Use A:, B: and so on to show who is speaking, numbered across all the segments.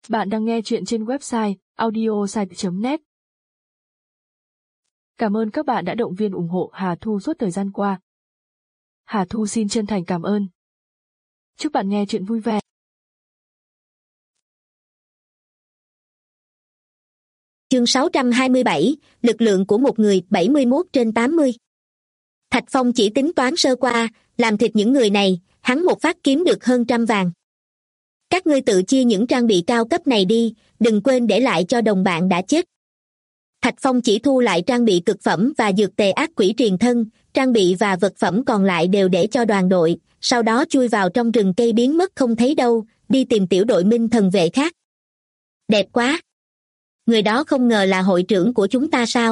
A: Bạn đang nghe chuyện trên website audiosite.net. Cảm ơn các bạn đã động viên ủng hộ Hà Thu suốt thời gian qua. Hà Thu xin chân thành cảm ơn. Chúc bạn nghe chuyện vui vẻ.
B: Chương 627, lực lượng của một người 71/80. Thạch Phong chỉ tính toán sơ qua, làm thịt những người này, hắn một phát kiếm được hơn 100 vàng. Các ngươi tự chia những trang bị cao cấp này đi, đừng quên để lại cho đồng bạn đã chết. Thạch Phong chỉ thu lại trang bị cực phẩm và dược tề ác quỷ truyền thân, trang bị và vật phẩm còn lại đều để cho đoàn đội, sau đó chui vào trong rừng cây biến mất không thấy đâu, đi tìm tiểu đội minh thần vệ khác. Đẹp quá! Người đó không ngờ là hội trưởng của chúng ta sao?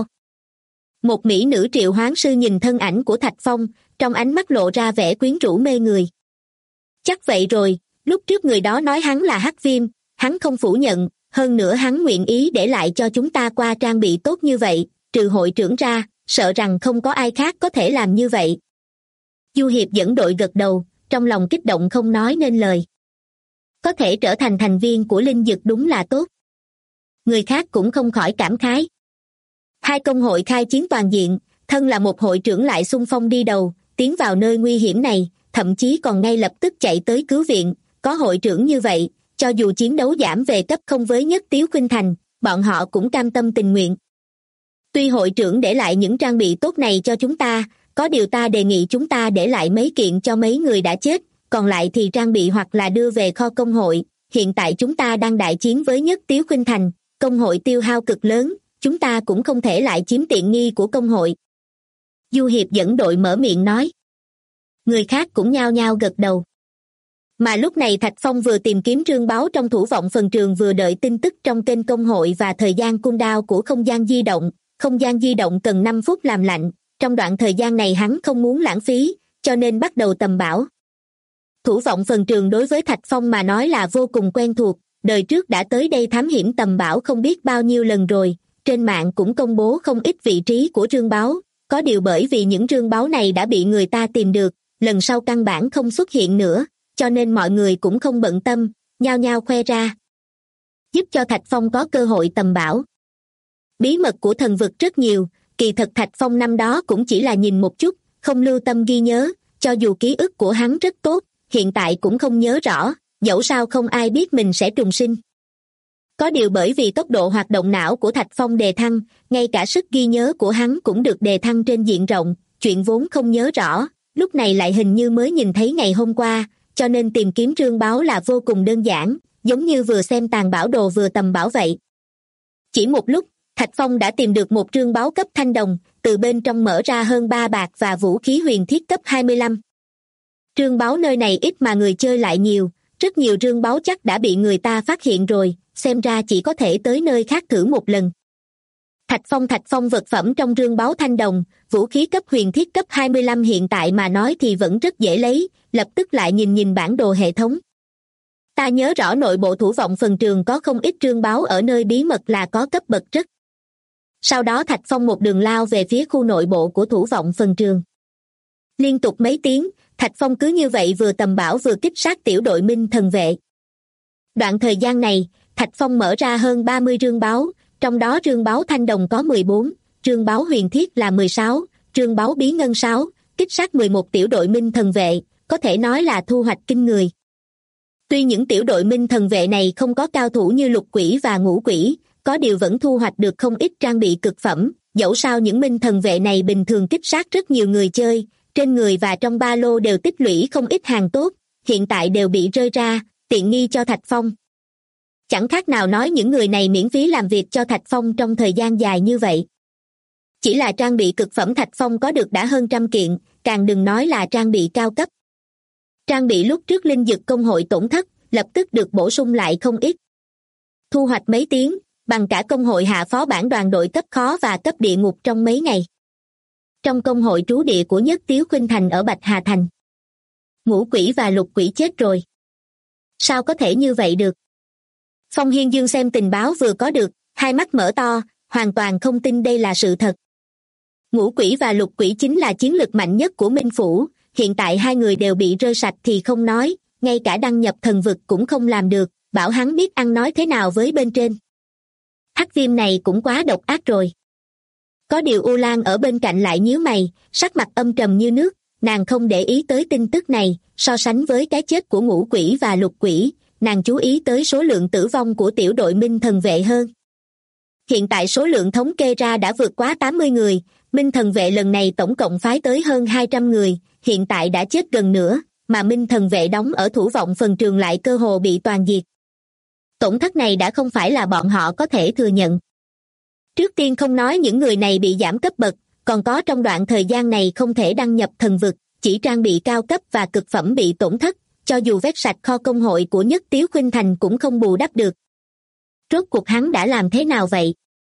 B: Một mỹ nữ triệu hoán sư nhìn thân ảnh của Thạch Phong, trong ánh mắt lộ ra vẻ quyến rũ mê người. Chắc vậy rồi, lúc trước người đó nói hắn là Hắc Viêm, hắn không phủ nhận, hơn nữa hắn nguyện ý để lại cho chúng ta qua trang bị tốt như vậy, trừ hội trưởng ra, sợ rằng không có ai khác có thể làm như vậy. Du Hiệp dẫn đội gật đầu, trong lòng kích động không nói nên lời. Có thể trở thành thành viên của Linh Dực đúng là tốt. Người khác cũng không khỏi cảm khái. Hai công hội khai chiến toàn diện, thân là một hội trưởng lại xung phong đi đầu, tiến vào nơi nguy hiểm này, thậm chí còn ngay lập tức chạy tới cứu viện, có hội trưởng như vậy, cho dù chiến đấu giảm về cấp không với Nhất Tiếu Khuynh Thành, bọn họ cũng cam tâm tình nguyện. Tuy hội trưởng để lại những trang bị tốt này cho chúng ta, có điều ta đề nghị chúng ta để lại mấy kiện cho mấy người đã chết, còn lại thì trang bị hoặc là đưa về kho công hội. Hiện tại chúng ta đang đại chiến với Nhất Tiếu Khuynh Thành, công hội tiêu hao cực lớn, chúng ta cũng không thể lại chiếm tiện nghi của công hội. Du Hiệp dẫn đội mở miệng nói. Người khác cũng nhao nhao gật đầu. Mà lúc này Thạch Phong vừa tìm kiếm trương báu trong thủ vọng phần trường vừa đợi tin tức trong kênh công hội và thời gian cooldown của không gian di động. Không gian di động cần 5 phút làm lạnh, trong đoạn thời gian này hắn không muốn lãng phí, cho nên bắt đầu tầm bảo. Thủ vọng phần trường đối với Thạch Phong mà nói là vô cùng quen thuộc, đời trước đã tới đây thám hiểm tầm bảo không biết bao nhiêu lần rồi, trên mạng cũng công bố không ít vị trí của trương báu, có điều bởi vì những trương báu này đã bị người ta tìm được, lần sau căn bản không xuất hiện nữa, cho nên mọi người cũng không bận tâm, nhao nhao khoe ra. Giúp cho Thạch Phong có cơ hội tầm bảo. Bí mật của thần vực rất nhiều, kỳ thật Thạch Phong năm đó cũng chỉ là nhìn một chút, không lưu tâm ghi nhớ, cho dù ký ức của hắn rất tốt, hiện tại cũng không nhớ rõ, dẫu sao không ai biết mình sẽ trùng sinh. Có điều bởi vì tốc độ hoạt động não của Thạch Phong đề thăng, ngay cả sức ghi nhớ của hắn cũng được đề thăng trên diện rộng, chuyện vốn không nhớ rõ, lúc này lại hình như mới nhìn thấy ngày hôm qua, cho nên tìm kiếm trương báu là vô cùng đơn giản, giống như vừa xem tàn bảo đồ vừa tầm bảo vậy. Chỉ một lúc, Thạch Phong đã tìm được một trương báu cấp thanh đồng, từ bên trong mở ra hơn 3 bạc và vũ khí huyền thiết cấp 25. Trương báu nơi này ít mà người chơi lại nhiều, rất nhiều trương báu chắc đã bị người ta phát hiện rồi, xem ra chỉ có thể tới nơi khác thử một lần. Thạch Phong vật phẩm trong trương báu thanh đồng, vũ khí cấp huyền thiết cấp 25 hiện tại mà nói thì vẫn rất dễ lấy, lập tức lại nhìn bản đồ hệ thống. Ta nhớ rõ nội bộ thủ vọng phần trường có không ít trương báu ở nơi bí mật là có cấp bậc rất. Sau đó Thạch Phong một đường lao về phía khu nội bộ của thủ vọng phần trường. Liên tục mấy tiếng, Thạch Phong cứ như vậy vừa tầm bảo vừa kích sát tiểu đội minh thần vệ. Đoạn thời gian này, Thạch Phong mở ra hơn 30 trương báu, trong đó trương báu thanh đồng có 14, trương báu huyền thiết là 16, trương báu bí ngân 6, kích sát 11 tiểu đội minh thần vệ, có thể nói là thu hoạch kinh người. Tuy những tiểu đội minh thần vệ này không có cao thủ như lục quỷ và ngũ quỷ, có điều vẫn thu hoạch được không ít trang bị cực phẩm, dẫu sao những minh thần vệ này bình thường kích sát rất nhiều người chơi, trên người và trong ba lô đều tích lũy không ít hàng tốt, hiện tại đều bị rơi ra, tiện nghi cho Thạch Phong. Chẳng khác nào nói những người này miễn phí làm việc cho Thạch Phong trong thời gian dài như vậy. Chỉ là trang bị cực phẩm Thạch Phong có được đã hơn 100 kiện, càng đừng nói là trang bị cao cấp. Trang bị lúc trước Linh Dực công hội tổn thất, lập tức được bổ sung lại không ít. Thu hoạch mấy tiếng, bằng cả công hội hạ phó bản đoàn đội cấp khó và cấp địa ngục trong mấy ngày. Trong công hội trú địa của Nhất Tiếu Khuynh Thành ở Bạch Hà Thành. Ngũ quỷ và lục quỷ chết rồi. Sao có thể như vậy được? Phong Hiên Dương xem tình báo vừa có được, hai mắt mở to, hoàn toàn không tin đây là sự thật. Ngũ quỷ và lục quỷ chính là chiến lực mạnh nhất của Minh Phủ, hiện tại hai người đều bị rơi sạch thì không nói, ngay cả đăng nhập thần vực cũng không làm được, bảo hắn biết ăn nói thế nào với bên trên. Hắc Viêm này cũng quá độc ác rồi. Có điều U Lan ở bên cạnh lại nhíu mày, sắc mặt âm trầm như nước, nàng không để ý tới tin tức này, so sánh với cái chết của Ngũ Quỷ và Lục Quỷ, nàng chú ý tới số lượng tử vong của tiểu đội Minh Thần Vệ hơn. Hiện tại số lượng thống kê ra đã vượt quá 80 người, Minh Thần Vệ lần này tổng cộng phái tới hơn 200 người, hiện tại đã chết gần nửa, mà Minh Thần Vệ đóng ở Thủ Vọng Phần Trường lại cơ hồ bị toàn diệt. Tổn thất này đã không phải là bọn họ có thể thừa nhận. Trước tiên không nói những người này bị giảm cấp bậc, còn có trong đoạn thời gian này không thể đăng nhập thần vực, chỉ trang bị cao cấp và cực phẩm bị tổn thất, cho dù vét sạch kho công hội của Nhất Tiếu Khuynh Thành cũng không bù đắp được. Rốt cuộc hắn đã làm thế nào vậy?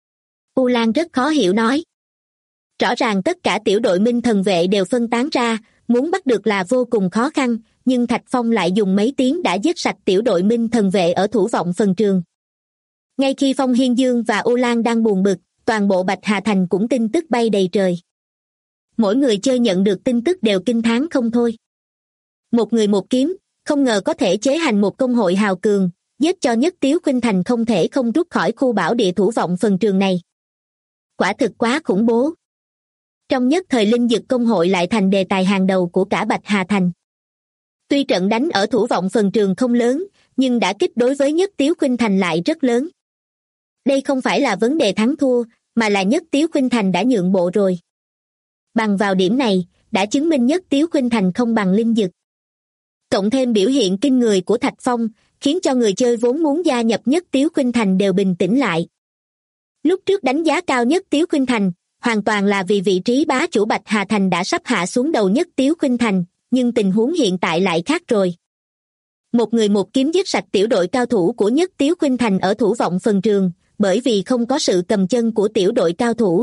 B: U Lan rất khó hiểu nói. Rõ ràng tất cả tiểu đội Minh Thần Vệ đều phân tán ra, muốn bắt được là vô cùng khó khăn, nhưng Thạch Phong lại dùng mấy tiếng đã giết sạch tiểu đội Minh Thần Vệ ở Thủ Vọng Phần Trường. Ngay khi Phong Hiên Dương và U Lan đang buồn bực, toàn bộ Bạch Hà Thành cũng tin tức bay đầy trời. Mỗi người chơi nhận được tin tức đều kinh thán không thôi. Một người một kiếm, không ngờ có thể chế hành một công hội hào cường, giết cho Nhất Tiếu Khuynh Thành không thể không rút khỏi khu bảo địa Thủ Vọng Phần Trường này. Quả thực quá khủng bố. Trong nhất thời linh dực công hội lại thành đề tài hàng đầu của cả Bạch Hà Thành. Tuy trận đánh ở Thủ Vọng Phần Trường không lớn, nhưng đả kích đối với Nhất Tiếu Khuynh Thành lại rất lớn. Đây không phải là vấn đề thắng thua, mà là Nhất Tiếu Khuynh Thành đã nhượng bộ rồi. Bằng vào điểm này, đã chứng minh Nhất Tiếu Khuynh Thành không bằng linh dực. Cộng thêm biểu hiện kinh người của Thạch Phong, khiến cho người chơi vốn muốn gia nhập Nhất Tiếu Khuynh Thành đều bình tĩnh lại. Lúc trước đánh giá cao Nhất Tiếu Khuynh Thành, hoàn toàn là vì vị trí bá chủ Bạch Hà Thành đã sắp hạ xuống đầu Nhất Tiếu Khuynh Thành, nhưng tình huống hiện tại lại khác rồi. Một người một kiếm giết sạch tiểu đội cao thủ của Nhất Tiếu Khuynh Thành ở Thủ Vọng Phần Trường, bởi vì không có sự cầm chân của tiểu đội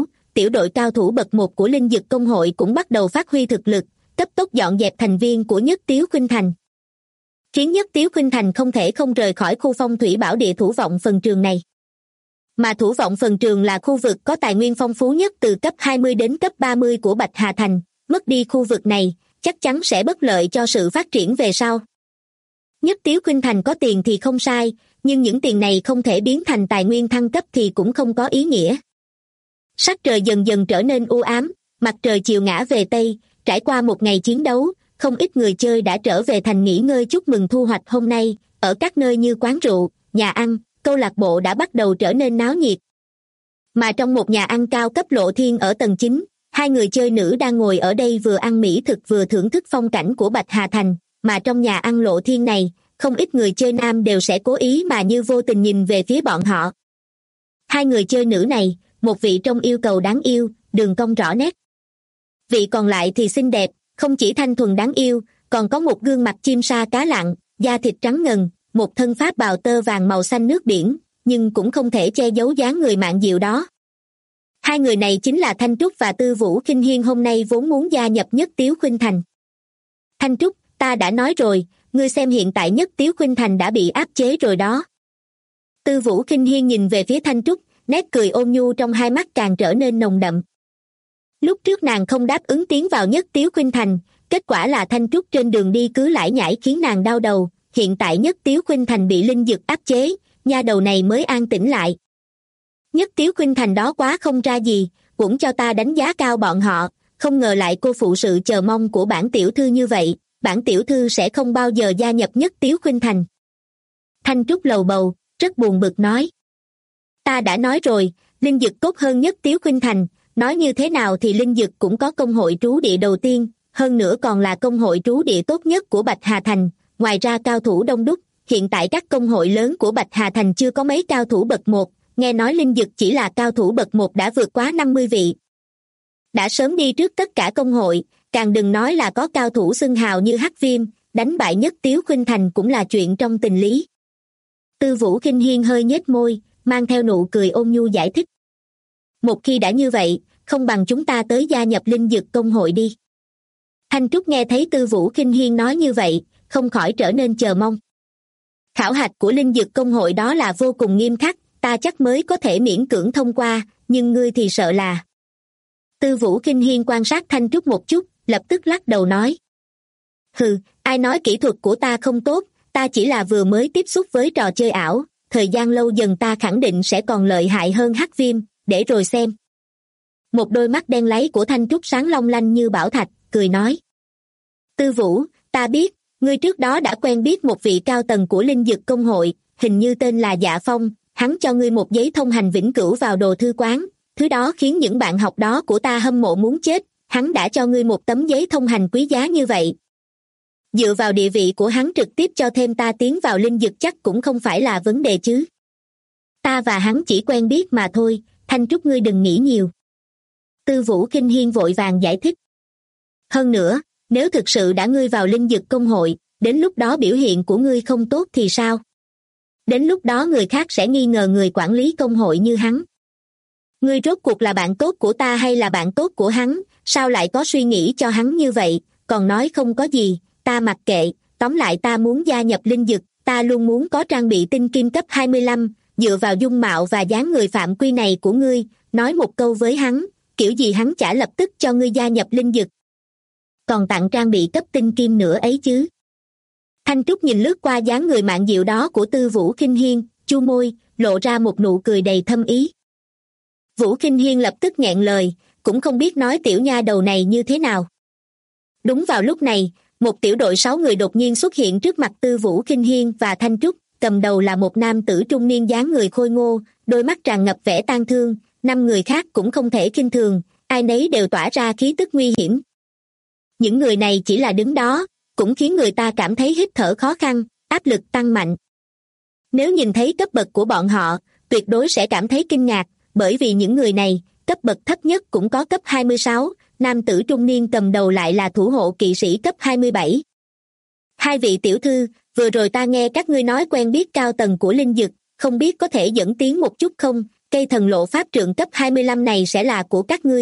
B: cao thủ bậc 1 của linh dực công hội cũng bắt đầu phát huy thực lực, cấp tốc dọn dẹp thành viên của Nhất Tiếu Khuynh Thành. Khiến Nhất Tiếu Khuynh Thành không thể không rời khỏi khu phong thủy bảo địa Thủ Vọng Phần Trường này. Mà Thủ Vọng Phần Trường là khu vực có tài nguyên phong phú nhất từ cấp 20 đến cấp 30 của Bạch Hà Thành, mất đi khu vực này, chắc chắn sẽ bất lợi cho sự phát triển về sau. Nhất Tiếu Khuynh Thành có tiền thì không sai, nhưng những tiền này không thể biến thành tài nguyên thăng cấp thì cũng không có ý nghĩa. Sắc trời dần dần trở nên u ám, mặt trời chiều ngã về Tây, trải qua một ngày chiến đấu, không ít người chơi đã trở về thành nghỉ ngơi chúc mừng thu hoạch hôm nay, ở các nơi như quán rượu, nhà ăn, câu lạc bộ đã bắt đầu trở nên náo nhiệt. Mà trong một nhà ăn cao cấp Lộ Thiên ở tầng 9, hai người chơi nữ đang ngồi ở đây vừa ăn mỹ thực vừa thưởng thức phong cảnh của Bạch Hà Thành, mà trong nhà ăn Lộ Thiên này, không ít người chơi nam đều sẽ cố ý mà như vô tình nhìn về phía bọn họ. Hai người chơi nữ này, một vị trông yêu cầu đáng yêu, đường cong rõ nét. Vị còn lại thì xinh đẹp, không chỉ thanh thuần đáng yêu, còn có một gương mặt chim sa cá lặn, da thịt trắng ngần, một thân pháp bào tơ vàng màu xanh nước biển, nhưng cũng không thể che giấu dáng người mạn diệu đó. Hai người này chính là Thanh Trúc và Tư Vũ Khinh Hiên hôm nay vốn muốn gia nhập Nhất Tiếu Khuynh Thành. Thanh Trúc, ta đã nói rồi, ngươi xem hiện tại Nhất Tiếu Khuynh Thành đã bị áp chế rồi đó. Tư Vũ Khinh Hiên nhìn về phía Thanh Trúc, nét cười ôn nhu trong hai mắt càng trở nên nồng đậm. Lúc trước nàng không đáp ứng tiến vào Nhất Tiếu Khuynh Thành, kết quả là Thanh Trúc trên đường đi cứ lải nhải khiến nàng đau đầu, hiện tại Nhất Tiếu Khuynh Thành bị linh dực áp chế, nha đầu này mới an tĩnh lại. Nhất Tiếu Khuynh Thành đó quá không ra gì, cũng cho ta đánh giá cao bọn họ, không ngờ lại cô phụ sự chờ mong của bản tiểu thư như vậy, bản tiểu thư sẽ không bao giờ gia nhập Nhất Tiếu Khuynh Thành. Thanh Trúc lầu bầu, rất buồn bực nói. Ta đã nói rồi, linh dực tốt hơn Nhất Tiếu Khuynh Thành, nói như thế nào thì linh dực cũng có công hội trú địa đầu tiên, hơn nữa còn là công hội trú địa tốt nhất của Bạch Hà Thành, ngoài ra cao thủ đông đúc, hiện tại các công hội lớn của Bạch Hà Thành chưa có mấy cao thủ bậc 1, nghe nói linh dực chỉ là cao thủ bậc 1 đã vượt quá 50 vị. Đã sớm đi trước tất cả công hội, càng đừng nói là có cao thủ xưng hào như Hắc Viêm, đánh bại Nhất Tiếu Khuynh Thành cũng là chuyện trong tình lý. Tư Vũ Khinh Hiên hơi nhếch môi, mang theo nụ cười ôn nhu giải thích. Một khi đã như vậy, không bằng chúng ta tới gia nhập linh dực công hội đi. Thanh Trúc nghe thấy Tư Vũ Khinh Hiên nói như vậy, không khỏi trở nên chờ mong. Khảo hạch của linh dực công hội đó là vô cùng nghiêm khắc, ta chắc mới có thể miễn cưỡng thông qua, nhưng ngươi thì sợ là... Tư Vũ Khinh Hiên quan sát Thanh Trúc một chút, lập tức lắc đầu nói. Hừ, ai nói kỹ thuật của ta không tốt, ta chỉ là vừa mới tiếp xúc với trò chơi ảo, thời gian lâu dần ta khẳng định sẽ còn lợi hại hơn hắc viêm, để rồi xem. Một đôi mắt đen láy của Thanh Trúc sáng long lanh như bảo thạch, cười nói. Tư Vũ, ta biết, ngươi trước đó đã quen biết một vị cao tầng của Linh Dực Công hội, hình như tên là Dạ Phong, hắn cho ngươi một giấy thông hành vĩnh cửu vào đồ thư quán, thứ đó khiến những bạn học đó của ta hâm mộ muốn chết, hắn đã cho ngươi một tấm giấy thông hành quý giá như vậy. Dựa vào địa vị của hắn trực tiếp cho thêm ta tiến vào Linh Dực chắc cũng không phải là vấn đề chứ. Ta và hắn chỉ quen biết mà thôi, Thanh Trúc ngươi đừng nghĩ nhiều. Tư Vũ Kinh Hiên vội vàng giải thích. Hơn nữa, nếu thực sự đã ngươi vào Linh Dực Công hội, đến lúc đó biểu hiện của ngươi không tốt thì sao? Đến lúc đó người khác sẽ nghi ngờ người quản lý công hội như hắn. Ngươi rốt cuộc là bạn tốt của ta hay là bạn tốt của hắn, sao lại có suy nghĩ cho hắn như vậy, còn nói không có gì, ta mặc kệ, tóm lại ta muốn gia nhập Linh Dực, ta luôn muốn có trang bị tinh kim cấp 25, dựa vào dung mạo và dáng người phạm quy này của ngươi, nói một câu với hắn, kiểu gì hắn chả lập tức cho ngươi gia nhập Linh Dực. Còn tặng trang bị cấp tinh kim nữa ấy chứ. Thanh Trúc nhìn lướt qua dáng người mạn dịu đó của Tư Vũ Kinh Hiên, chu môi, lộ ra một nụ cười đầy thâm ý. Vũ Kinh Hiên lập tức nghẹn lời, cũng không biết nói tiểu nha đầu này như thế nào. Đúng vào lúc này, một tiểu đội 6 người đột nhiên xuất hiện trước mặt Tư Vũ Kinh Hiên và Thanh Trúc, cầm đầu là một nam tử trung niên dáng người khôi ngô, đôi mắt tràn ngập vẻ tang thương, 5 người khác cũng không thể khinh thường, ai nấy đều tỏa ra khí tức nguy hiểm. Những người này chỉ là đứng đó, cũng khiến người ta cảm thấy hít thở khó khăn, áp lực tăng mạnh. Nếu nhìn thấy cấp bậc của bọn họ, tuyệt đối sẽ cảm thấy kinh ngạc, bởi vì những người này, cấp bậc thấp nhất cũng có cấp 26, nam tử trung niên cầm đầu lại là thủ hộ kỵ sĩ cấp 27. Hai vị tiểu thư, vừa rồi ta nghe các ngươi nói quen biết cao tầng của Linh Dực, không biết có thể dẫn tiến một chút không, cây thần lộ pháp trượng cấp 25 này sẽ là của các ngươi.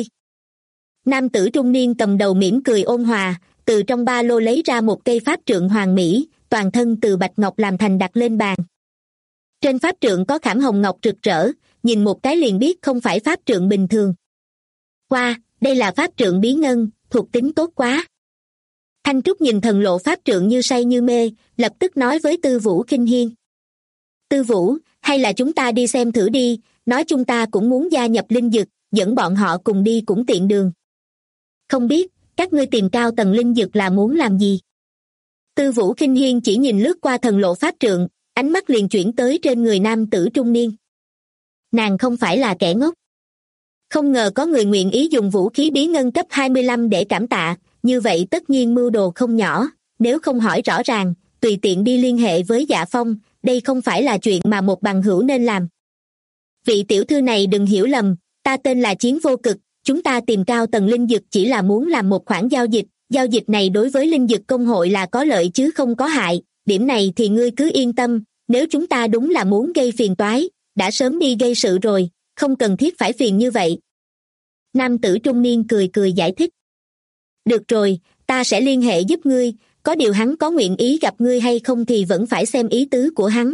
B: Nam tử trung niên cầm đầu mỉm cười ôn hòa, từ trong ba lô lấy ra một cây pháp trượng hoàn mỹ, toàn thân từ bạch ngọc làm thành đặt lên bàn. Trên pháp trượng có khảm hồng ngọc rực rỡ, nhìn một cái liền biết không phải pháp trượng bình thường. Wow, đây là pháp trượng bí ngân, thuộc tính tốt quá. Thanh Trúc nhìn thần lộ pháp trượng như say như mê, lập tức nói với Tư Vũ Kinh Hiên. Tư Vũ, hay là chúng ta đi xem thử đi, nói chúng ta cũng muốn gia nhập Linh Dực, dẫn bọn họ cùng đi cũng tiện đường. Không biết, các ngươi tìm cao tầng Linh Dực là muốn làm gì? Tư Vũ Kinh Hiên chỉ nhìn lướt qua thần lộ pháp trượng, ánh mắt liền chuyển tới trên người nam tử trung niên. Nàng không phải là kẻ ngốc. Không ngờ có người nguyện ý dùng vũ khí bí ngân cấp 25 để cảm tạ, như vậy tất nhiên mưu đồ không nhỏ, nếu không hỏi rõ ràng, tùy tiện đi liên hệ với Dạ Phong, đây không phải là chuyện mà một bằng hữu nên làm. Vị tiểu thư này đừng hiểu lầm, ta tên là Chiến Vô Cực, chúng ta tìm cao tầng Linh Dực chỉ là muốn làm một khoản giao dịch này đối với Linh Dực Công hội là có lợi chứ không có hại, điểm này thì ngươi cứ yên tâm, nếu chúng ta đúng là muốn gây phiền toái, đã sớm đi gây sự rồi, không cần thiết phải phiền như vậy. Nam tử trung niên cười cười giải thích. Được rồi, ta sẽ liên hệ giúp ngươi, có điều hắn có nguyện ý gặp ngươi hay không thì vẫn phải xem ý tứ của hắn.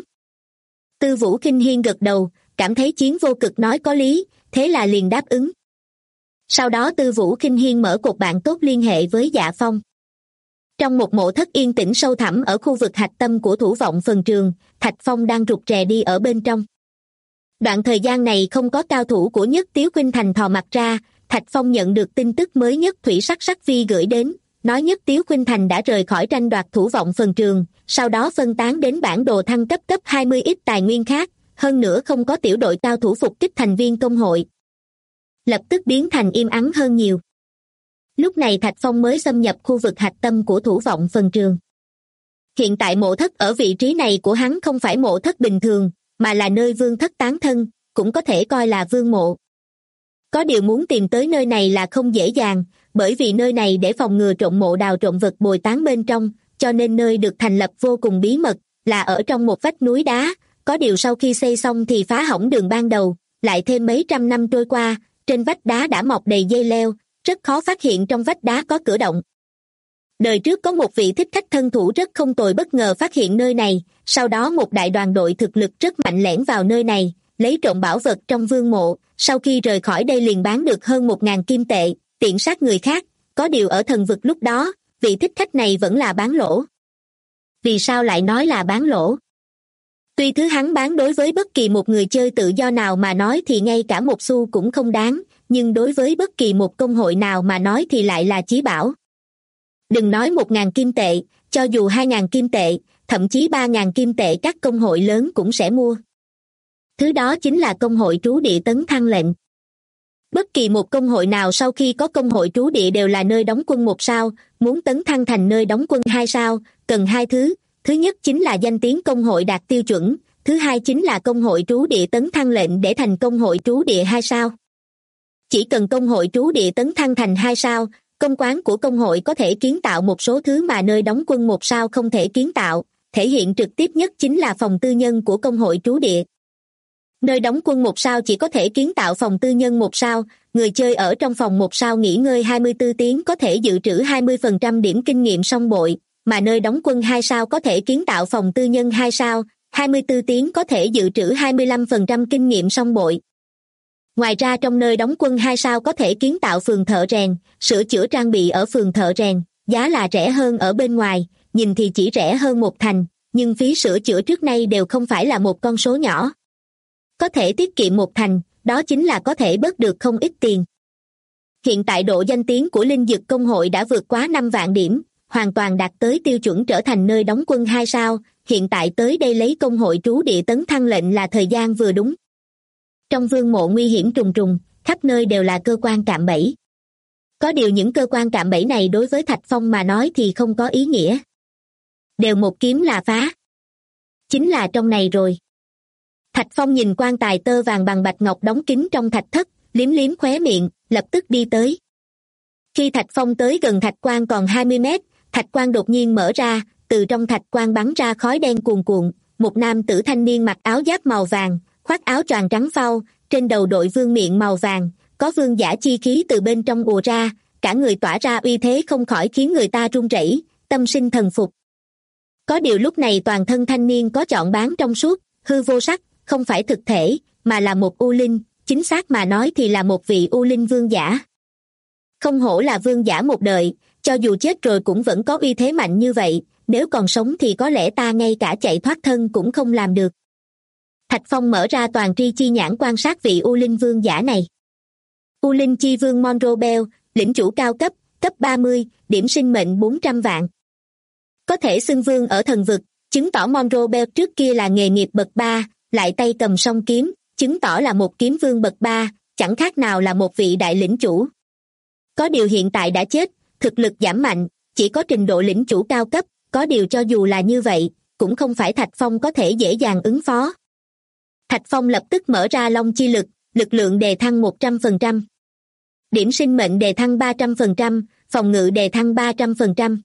B: Tư Vũ Kinh Hiên gật đầu, cảm thấy Chiến Vô Cực nói có lý, thế là liền đáp ứng. Sau đó Tư Vũ Kinh Hiên mở cột bạn tốt liên hệ với Dạ Phong. Trong một mộ thất yên tĩnh sâu thẳm ở khu vực hạch tâm của Thủ Vọng Phần Trường, Thạch Phong đang rụt rè đi ở bên trong. Đoạn thời gian này không có cao thủ của Nhất Tiếu Khuynh Thành thò mặt ra, Thạch Phong nhận được tin tức mới nhất Thủy Sắc Vi gửi đến, nói Nhất Tiếu Khuynh Thành đã rời khỏi tranh đoạt Thủ Vọng Phần Trường, sau đó phân tán đến bản đồ thăng cấp cấp 20 ít tài nguyên khác, hơn nữa không có tiểu đội cao thủ phục kích thành viên công hội. Lập tức biến thành im ắng hơn nhiều. Lúc này Thạch Phong mới xâm nhập khu vực hạch tâm của Thủ Vọng Phần Trường. Hiện tại mộ thất ở vị trí này của hắn không phải mộ thất bình thường, mà là nơi vương thất tán thân, cũng có thể coi là vương mộ. Có điều muốn tìm tới nơi này là không dễ dàng, bởi vì nơi này để phòng ngừa trộm mộ đào trộm vật bồi tán bên trong, cho nên nơi được thành lập vô cùng bí mật, là ở trong một vách núi đá, có điều sau khi xây xong thì phá hỏng đường ban đầu, lại thêm mấy trăm năm trôi qua, trên vách đá đã mọc đầy dây leo, rất khó phát hiện trong vách đá có cửa động. Đời trước có một vị thích khách thân thủ rất không tồi bất ngờ phát hiện nơi này, sau đó một đại đoàn đội thực lực rất mạnh lẻn vào nơi này, lấy trộm bảo vật trong vương mộ, sau khi rời khỏi đây liền bán được hơn 1.000 kim tệ, tiện sát người khác, có điều ở thần vực lúc đó, vị thích khách này vẫn là bán lỗ. Vì sao lại nói là bán lỗ? Tuy thứ hắn bán đối với bất kỳ một người chơi tự do nào mà nói thì ngay cả một xu cũng không đáng, nhưng đối với bất kỳ một công hội nào mà nói thì lại là chí bảo. Đừng nói 1.000 kim tệ, cho dù 2.000 kim tệ, thậm chí 3.000 kim tệ các công hội lớn cũng sẽ mua. Thứ đó chính là công hội trú địa tấn thăng lệnh. Bất kỳ một công hội nào sau khi có công hội trú địa đều là nơi đóng quân 1 sao, muốn tấn thăng thành nơi đóng quân 2 sao, cần 2 thứ. Thứ nhất chính là danh tiếng công hội đạt tiêu chuẩn, thứ hai chính là công hội trú địa tấn thăng lệnh để thành công hội trú địa 2 sao. Chỉ cần công hội trú địa tấn thăng thành 2 sao, công quán của công hội có thể kiến tạo một số thứ mà nơi đóng quân 1 sao không thể kiến tạo, thể hiện trực tiếp nhất chính là phòng tư nhân của công hội trú địa. Nơi đóng quân 1 sao chỉ có thể kiến tạo phòng tư nhân 1 sao, người chơi ở trong phòng 1 sao nghỉ ngơi 24 tiếng có thể dự trữ 20% điểm kinh nghiệm song bội, mà nơi đóng quân 2 sao có thể kiến tạo phòng tư nhân 2 sao, 24 tiếng có thể dự trữ 25% kinh nghiệm song bội. Ngoài ra trong nơi đóng quân 2 sao có thể kiến tạo phường thợ rèn, sửa chữa trang bị ở phường thợ rèn, giá là rẻ hơn ở bên ngoài, nhìn thì chỉ rẻ hơn 1 thành, nhưng phí sửa chữa trước nay đều không phải là một con số nhỏ. Có thể tiết kiệm 1 thành, đó chính là có thể bớt được không ít tiền. Hiện tại độ danh tiếng của Linh Dực công hội đã vượt quá 5 vạn điểm, hoàn toàn đạt tới tiêu chuẩn trở thành nơi đóng quân 2 sao, hiện tại tới đây lấy công hội trú địa tấn thăng lệnh là thời gian vừa đúng. Trong vương mộ nguy hiểm trùng trùng, khắp nơi đều là cơ quan cạm bẫy. Có điều những cơ quan cạm bẫy này đối với Thạch Phong mà nói thì không có ý nghĩa. Đều một kiếm là phá. Chính là trong này rồi. Thạch Phong nhìn quan tài tơ vàng bằng bạch ngọc đóng kín trong thạch thất, liếm liếm khóe miệng, lập tức đi tới. Khi Thạch Phong tới gần thạch quan còn 20 mét, thạch quan đột nhiên mở ra, từ trong thạch quan bắn ra khói đen cuồn cuộn, một nam tử thanh niên mặc áo giáp màu vàng, khoác áo choàng trắng phau, trên đầu đội vương miện màu vàng, có vương giả chi khí từ bên trong ùa ra, cả người tỏa ra uy thế không khỏi khiến người ta run rẩy, tâm sinh thần phục. Có điều lúc này toàn thân thanh niên có chọn bán trong suốt, hư vô sắc, không phải thực thể, mà là một u linh, chính xác mà nói thì là một vị u linh vương giả. Không hổ là vương giả một đời, cho dù chết rồi cũng vẫn có uy thế mạnh như vậy, nếu còn sống thì có lẽ ta ngay cả chạy thoát thân cũng không làm được. Thạch Phong mở ra toàn tri chi nhãn quan sát vị u linh vương giả này. U linh chi vương Monroe Bell, lĩnh chủ cao cấp, cấp 30, điểm sinh mệnh 400 vạn. Có thể xưng vương ở thần vực, chứng tỏ Monroe Bell trước kia là nghề nghiệp bậc 3, lại tay cầm song kiếm, chứng tỏ là một kiếm vương bậc 3, chẳng khác nào là một vị đại lĩnh chủ. Có điều hiện tại đã chết, thực lực giảm mạnh, chỉ có trình độ lĩnh chủ cao cấp, có điều cho dù là như vậy, cũng không phải Thạch Phong có thể dễ dàng ứng phó. Thạch Phong lập tức mở ra Long chi lực, lực lượng đề thăng 100%. Điểm sinh mệnh đề thăng 300%, phòng ngự đề thăng 300%.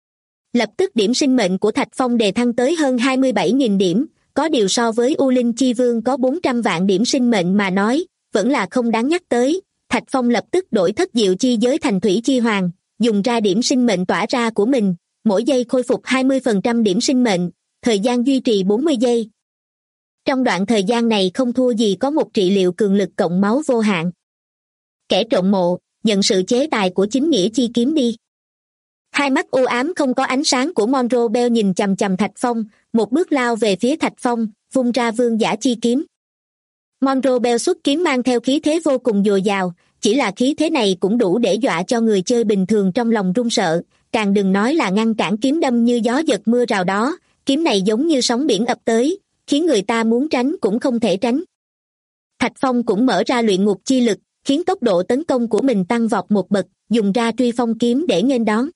B: Lập tức điểm sinh mệnh của Thạch Phong đề thăng tới hơn 27.000 điểm, có điều so với U Linh Chi Vương có 400 vạn điểm sinh mệnh mà nói, vẫn là không đáng nhắc tới. Thạch Phong lập tức đổi thất diệu chi giới thành thủy chi hoàng, dùng ra điểm sinh mệnh tỏa ra của mình, mỗi giây khôi phục 20% điểm sinh mệnh, thời gian duy trì 40 giây. Trong đoạn thời gian này không thua gì có một trị liệu cường lực cộng máu vô hạn. Kẻ trộm mộ, nhận sự chế tài của chính nghĩa chi kiếm đi. Hai mắt u ám không có ánh sáng của Monroe Bell nhìn chằm chằm Thạch Phong, một bước lao về phía Thạch Phong, vung ra vương giả chi kiếm. Monroe Bell xuất kiếm mang theo khí thế vô cùng dồi dào, chỉ là khí thế này cũng đủ để dọa cho người chơi bình thường trong lòng run sợ, càng đừng nói là ngăn cản kiếm đâm như gió giật mưa rào đó, kiếm này giống như sóng biển ập tới, khiến người ta muốn tránh cũng không thể tránh. Thạch Phong cũng mở ra luyện ngục chi lực, khiến tốc độ tấn công của mình tăng vọt một bậc, dùng ra truy phong kiếm để nghênh đón.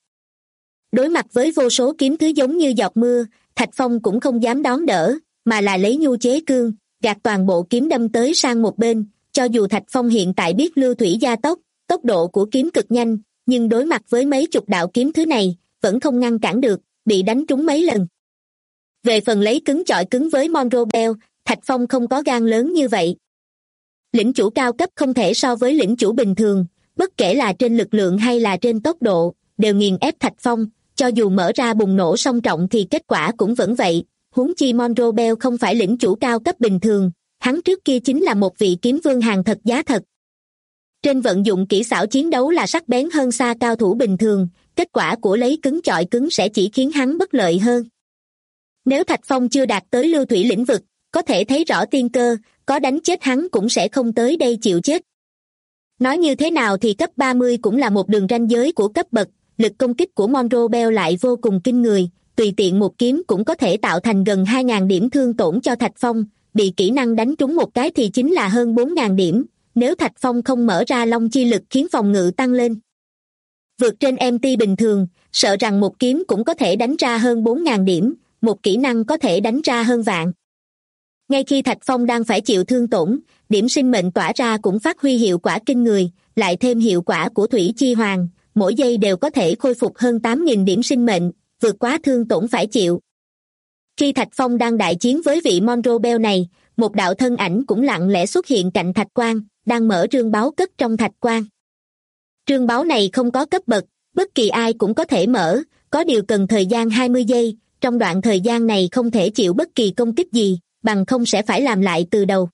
B: Đối mặt với vô số kiếm thứ giống như giọt mưa, Thạch Phong cũng không dám đón đỡ, mà là lấy nhu chế cương, gạt toàn bộ kiếm đâm tới sang một bên. Cho dù Thạch Phong hiện tại biết lưu thủy gia tốc, tốc độ của kiếm cực nhanh, nhưng đối mặt với mấy chục đạo kiếm thứ này, vẫn không ngăn cản được, bị đánh trúng mấy lần. Về phần lấy cứng chọi cứng với Monroe Bell, Thạch Phong không có gan lớn như vậy. Lĩnh chủ cao cấp không thể so với lĩnh chủ bình thường, bất kể là trên lực lượng hay là trên tốc độ, đều nghiền ép Thạch Phong, cho dù mở ra bùng nổ song trọng thì kết quả cũng vẫn vậy, huống chi Monroe Bell không phải lĩnh chủ cao cấp bình thường, hắn trước kia chính là một vị kiếm vương hàng thật giá thật. Trên vận dụng kỹ xảo chiến đấu là sắc bén hơn xa cao thủ bình thường, kết quả của lấy cứng chọi cứng sẽ chỉ khiến hắn bất lợi hơn. Nếu Thạch Phong chưa đạt tới lưu thủy lĩnh vực, có thể thấy rõ tiên cơ, có đánh chết hắn cũng sẽ không tới đây chịu chết. Nói như thế nào thì cấp 30 cũng là một đường ranh giới của cấp bậc, lực công kích của Monroe Bell lại vô cùng kinh người, tùy tiện một kiếm cũng có thể tạo thành gần 2.000 điểm thương tổn cho Thạch Phong, bị kỹ năng đánh trúng một cái thì chính là hơn 4.000 điểm, nếu Thạch Phong không mở ra long chi lực khiến phòng ngự tăng lên vượt trên MT bình thường, sợ rằng một kiếm cũng có thể đánh ra hơn 4.000 điểm, một kỹ năng có thể đánh ra hơn vạn. Ngay khi Thạch Phong đang phải chịu thương tổn, điểm sinh mệnh tỏa ra cũng phát huy hiệu quả kinh người, lại thêm hiệu quả của Thủy Chi Hoàng, mỗi giây đều có thể khôi phục hơn 8.000 điểm sinh mệnh, vượt quá thương tổn phải chịu. Khi Thạch Phong đang đại chiến với vị Monroe Bell này, một đạo thân ảnh cũng lặng lẽ xuất hiện cạnh thạch quan, đang mở trương báu cất trong thạch quan. Trương báu này không có cấp bậc, bất kỳ ai cũng có thể mở, có điều cần thời gian 20 giây, trong đoạn thời gian này không thể chịu bất kỳ công kích gì, bằng không sẽ phải làm lại từ đầu.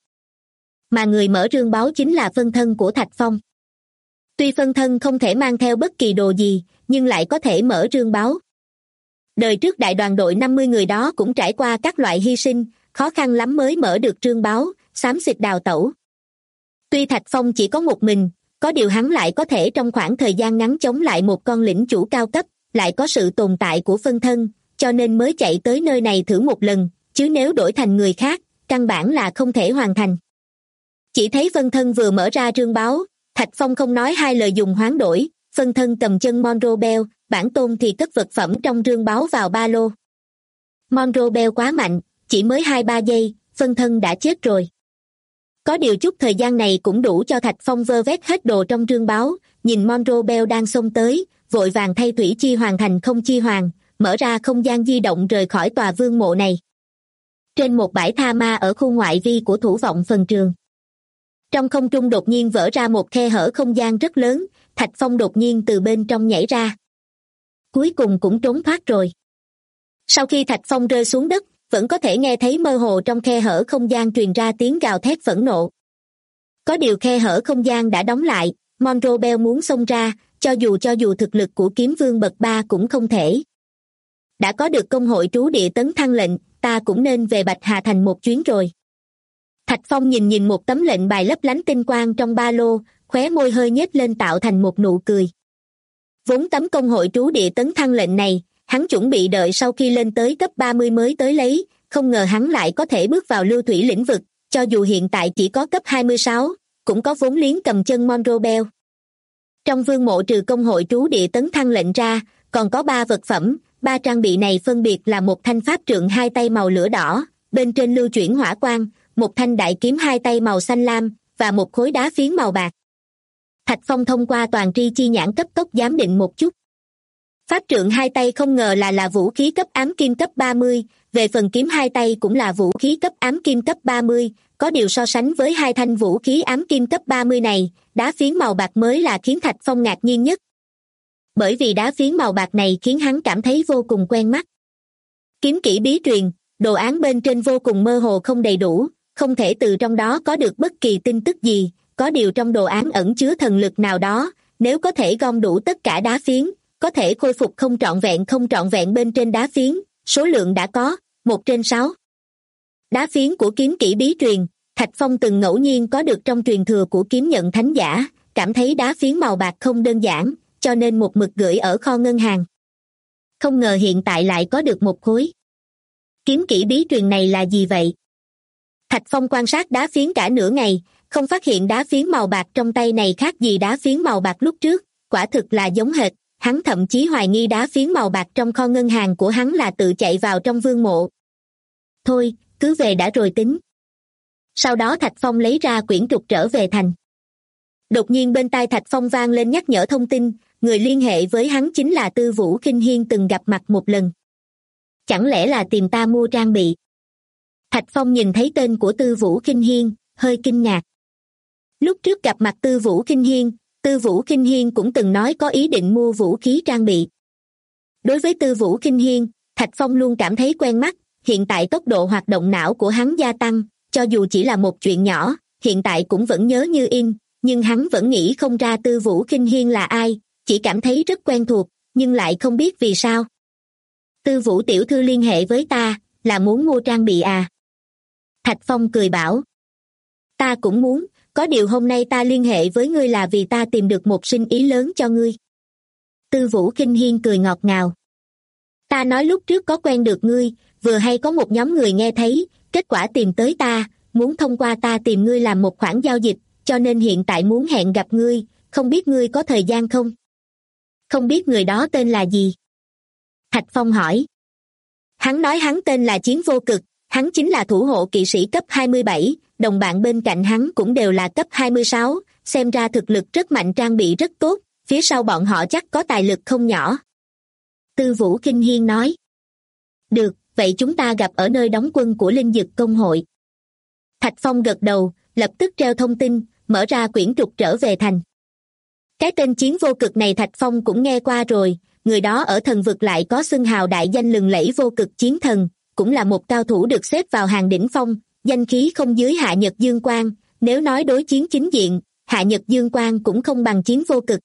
B: Mà người mở trương báu chính là phân thân của Thạch Phong. Tuy phân thân không thể mang theo bất kỳ đồ gì, nhưng lại có thể mở trương báu. Đời trước đại đoàn đội 50 người đó cũng trải qua các loại hy sinh, khó khăn lắm mới mở được trương báu, xám xịt đào tẩu. Tuy Thạch Phong chỉ có một mình, có điều hắn lại có thể trong khoảng thời gian ngắn chống lại một con lĩnh chủ cao cấp, lại có sự tồn tại của phân thân, cho nên mới chạy tới nơi này thử một lần, chứ nếu đổi thành người khác, căn bản là không thể hoàn thành. Chỉ thấy phân thân vừa mở ra trương báu, Thạch Phong không nói hai lời dùng hoán đổi, phân thân cầm chân Monroe Bell, bản tôn thì cất vật phẩm trong trương báu vào ba lô. Monroe Bell quá mạnh, chỉ mới 2-3 giây, phân thân đã chết rồi. Có điều chút thời gian này cũng đủ cho Thạch Phong vơ vét hết đồ trong trương báu, nhìn Monroe Bell đang xông tới, vội vàng thay Thủy Chi Hoàng thành không chi hoàng, mở ra không gian di động rời khỏi tòa vương mộ này. Trên một bãi tha ma ở khu ngoại vi của thủ vọng phần trường. Trong không trung đột nhiên vỡ ra một khe hở không gian rất lớn, Thạch Phong đột nhiên từ bên trong nhảy ra. Cuối cùng cũng trốn thoát rồi. Sau khi Thạch Phong rơi xuống đất, vẫn có thể nghe thấy mơ hồ trong khe hở không gian truyền ra tiếng gào thét phẫn nộ. Có điều khe hở không gian đã đóng lại, Monroe Bell muốn xông ra, cho dù thực lực của kiếm vương bậc 3 cũng không thể. Đã có được công hội trú địa tấn thăng lệnh, ta cũng nên về Bạch Hà Thành một chuyến rồi. Thạch Phong nhìn một tấm lệnh bài lấp lánh tinh quang trong ba lô, khóe môi hơi nhếch lên tạo thành một nụ cười. Vốn tấm công hội trú địa tấn thăng lệnh này, hắn chuẩn bị đợi sau khi lên tới cấp 30 mới tới lấy, không ngờ hắn lại có thể bước vào lưu thủy lĩnh vực, cho dù hiện tại chỉ có cấp 26, cũng có vốn liếng cầm chân Monroe Bell. Trong vương mộ trừ công hội trú địa tấn thăng lệnh ra, còn có 3 vật phẩm, 3 trang bị này phân biệt là một thanh pháp trượng 2 tay màu lửa đỏ, bên trên lưu chuyển hỏa quang, một thanh đại kiếm 2 tay màu xanh lam, và một khối đá phiến màu bạc. Thạch Phong thông qua toàn tri chi nhãn cấp tốc giám định một chút. Pháp trượng 2 tay không ngờ là vũ khí cấp ám kim cấp 30, về phần kiếm 2 tay cũng là vũ khí cấp ám kim cấp 30, có điều so sánh với 2 thanh vũ khí ám kim cấp 30 này, đá phiến màu bạc mới là khiến Thạch Phong ngạc nhiên nhất. Bởi vì đá phiến màu bạc này khiến hắn cảm thấy vô cùng quen mắt. Kiếm kỹ bí truyền, đồ án bên trên vô cùng mơ hồ không đầy đủ, không thể từ trong đó có được bất kỳ tin tức gì, có điều trong đồ án ẩn chứa thần lực nào đó, nếu có thể gom đủ tất cả đá phiến, có thể khôi phục không trọn vẹn bên trên đá phiến, số lượng đã có, 1/6. Đá phiến của kiếm kỹ bí truyền, Thạch Phong từng ngẫu nhiên có được trong truyền thừa của kiếm nhận thánh giả, cảm thấy đá phiến màu bạc không đơn giản, cho nên một mực gửi ở kho ngân hàng. Không ngờ hiện tại lại có được một khối. Kiếm kỹ bí truyền này là gì vậy? Thạch Phong quan sát đá phiến cả nửa ngày, không phát hiện đá phiến màu bạc trong tay này khác gì đá phiến màu bạc lúc trước, quả thực là giống hệt, hắn thậm chí hoài nghi đá phiến màu bạc trong kho ngân hàng của hắn là tự chạy vào trong vương mộ. Thôi, cứ về đã rồi tính. Sau đó Thạch Phong lấy ra quyển trục trở về thành. Đột nhiên bên tai Thạch Phong vang lên nhắc nhở thông tin, người liên hệ với hắn chính là Tư Vũ Khinh Hiên từng gặp mặt một lần. Chẳng lẽ là tìm ta mua trang bị? Thạch Phong nhìn thấy tên của Tư Vũ Khinh Hiên, hơi kinh ngạc. Lúc trước gặp mặt Tư Vũ Khinh Hiên cũng từng nói có ý định mua vũ khí trang bị. Đối với Tư Vũ Khinh Hiên, Thạch Phong luôn cảm thấy quen mắt, hiện tại tốc độ hoạt động não của hắn gia tăng, cho dù chỉ là một chuyện nhỏ, hiện tại cũng vẫn nhớ như in, nhưng hắn vẫn nghĩ không ra Tư Vũ Khinh Hiên là ai, chỉ cảm thấy rất quen thuộc, nhưng lại không biết vì sao. Tư Vũ tiểu thư liên hệ với ta, là muốn mua trang bị à? Thạch Phong cười bảo. Ta cũng muốn, có điều hôm nay ta liên hệ với ngươi là vì ta tìm được một sinh ý lớn cho ngươi. Tư Vũ Kinh Hiên cười ngọt ngào. Ta nói lúc trước có quen được ngươi, vừa hay có một nhóm người nghe thấy, kết quả tìm tới ta, muốn thông qua ta tìm ngươi làm một khoản giao dịch, cho nên hiện tại muốn hẹn gặp ngươi, không biết ngươi có thời gian không? Không biết người đó tên là gì? Thạch Phong hỏi. Hắn nói hắn tên là Chiến Vô Cực, hắn chính là thủ hộ kỵ sĩ cấp 27, đồng bạn bên cạnh hắn cũng đều là cấp 26, xem ra thực lực rất mạnh, trang bị rất tốt, phía sau bọn họ chắc có tài lực không nhỏ. Tư Vũ Kinh Hiên nói. Được, vậy chúng ta gặp ở nơi đóng quân của Linh Dực Công hội. Thạch Phong gật đầu, lập tức treo thông tin, mở ra quyển trục trở về thành. Cái tên Chiến Vô Cực này Thạch Phong cũng nghe qua rồi, người đó ở thần vực lại có xưng hào đại danh lừng lẫy Vô Cực Chiến Thần, cũng là một cao thủ được xếp vào hàng đỉnh phong, danh khí không dưới Hạ Nhật Dương Quang, nếu nói đối chiến chính diện, Hạ Nhật Dương Quang cũng không bằng Chiến Vô Cực.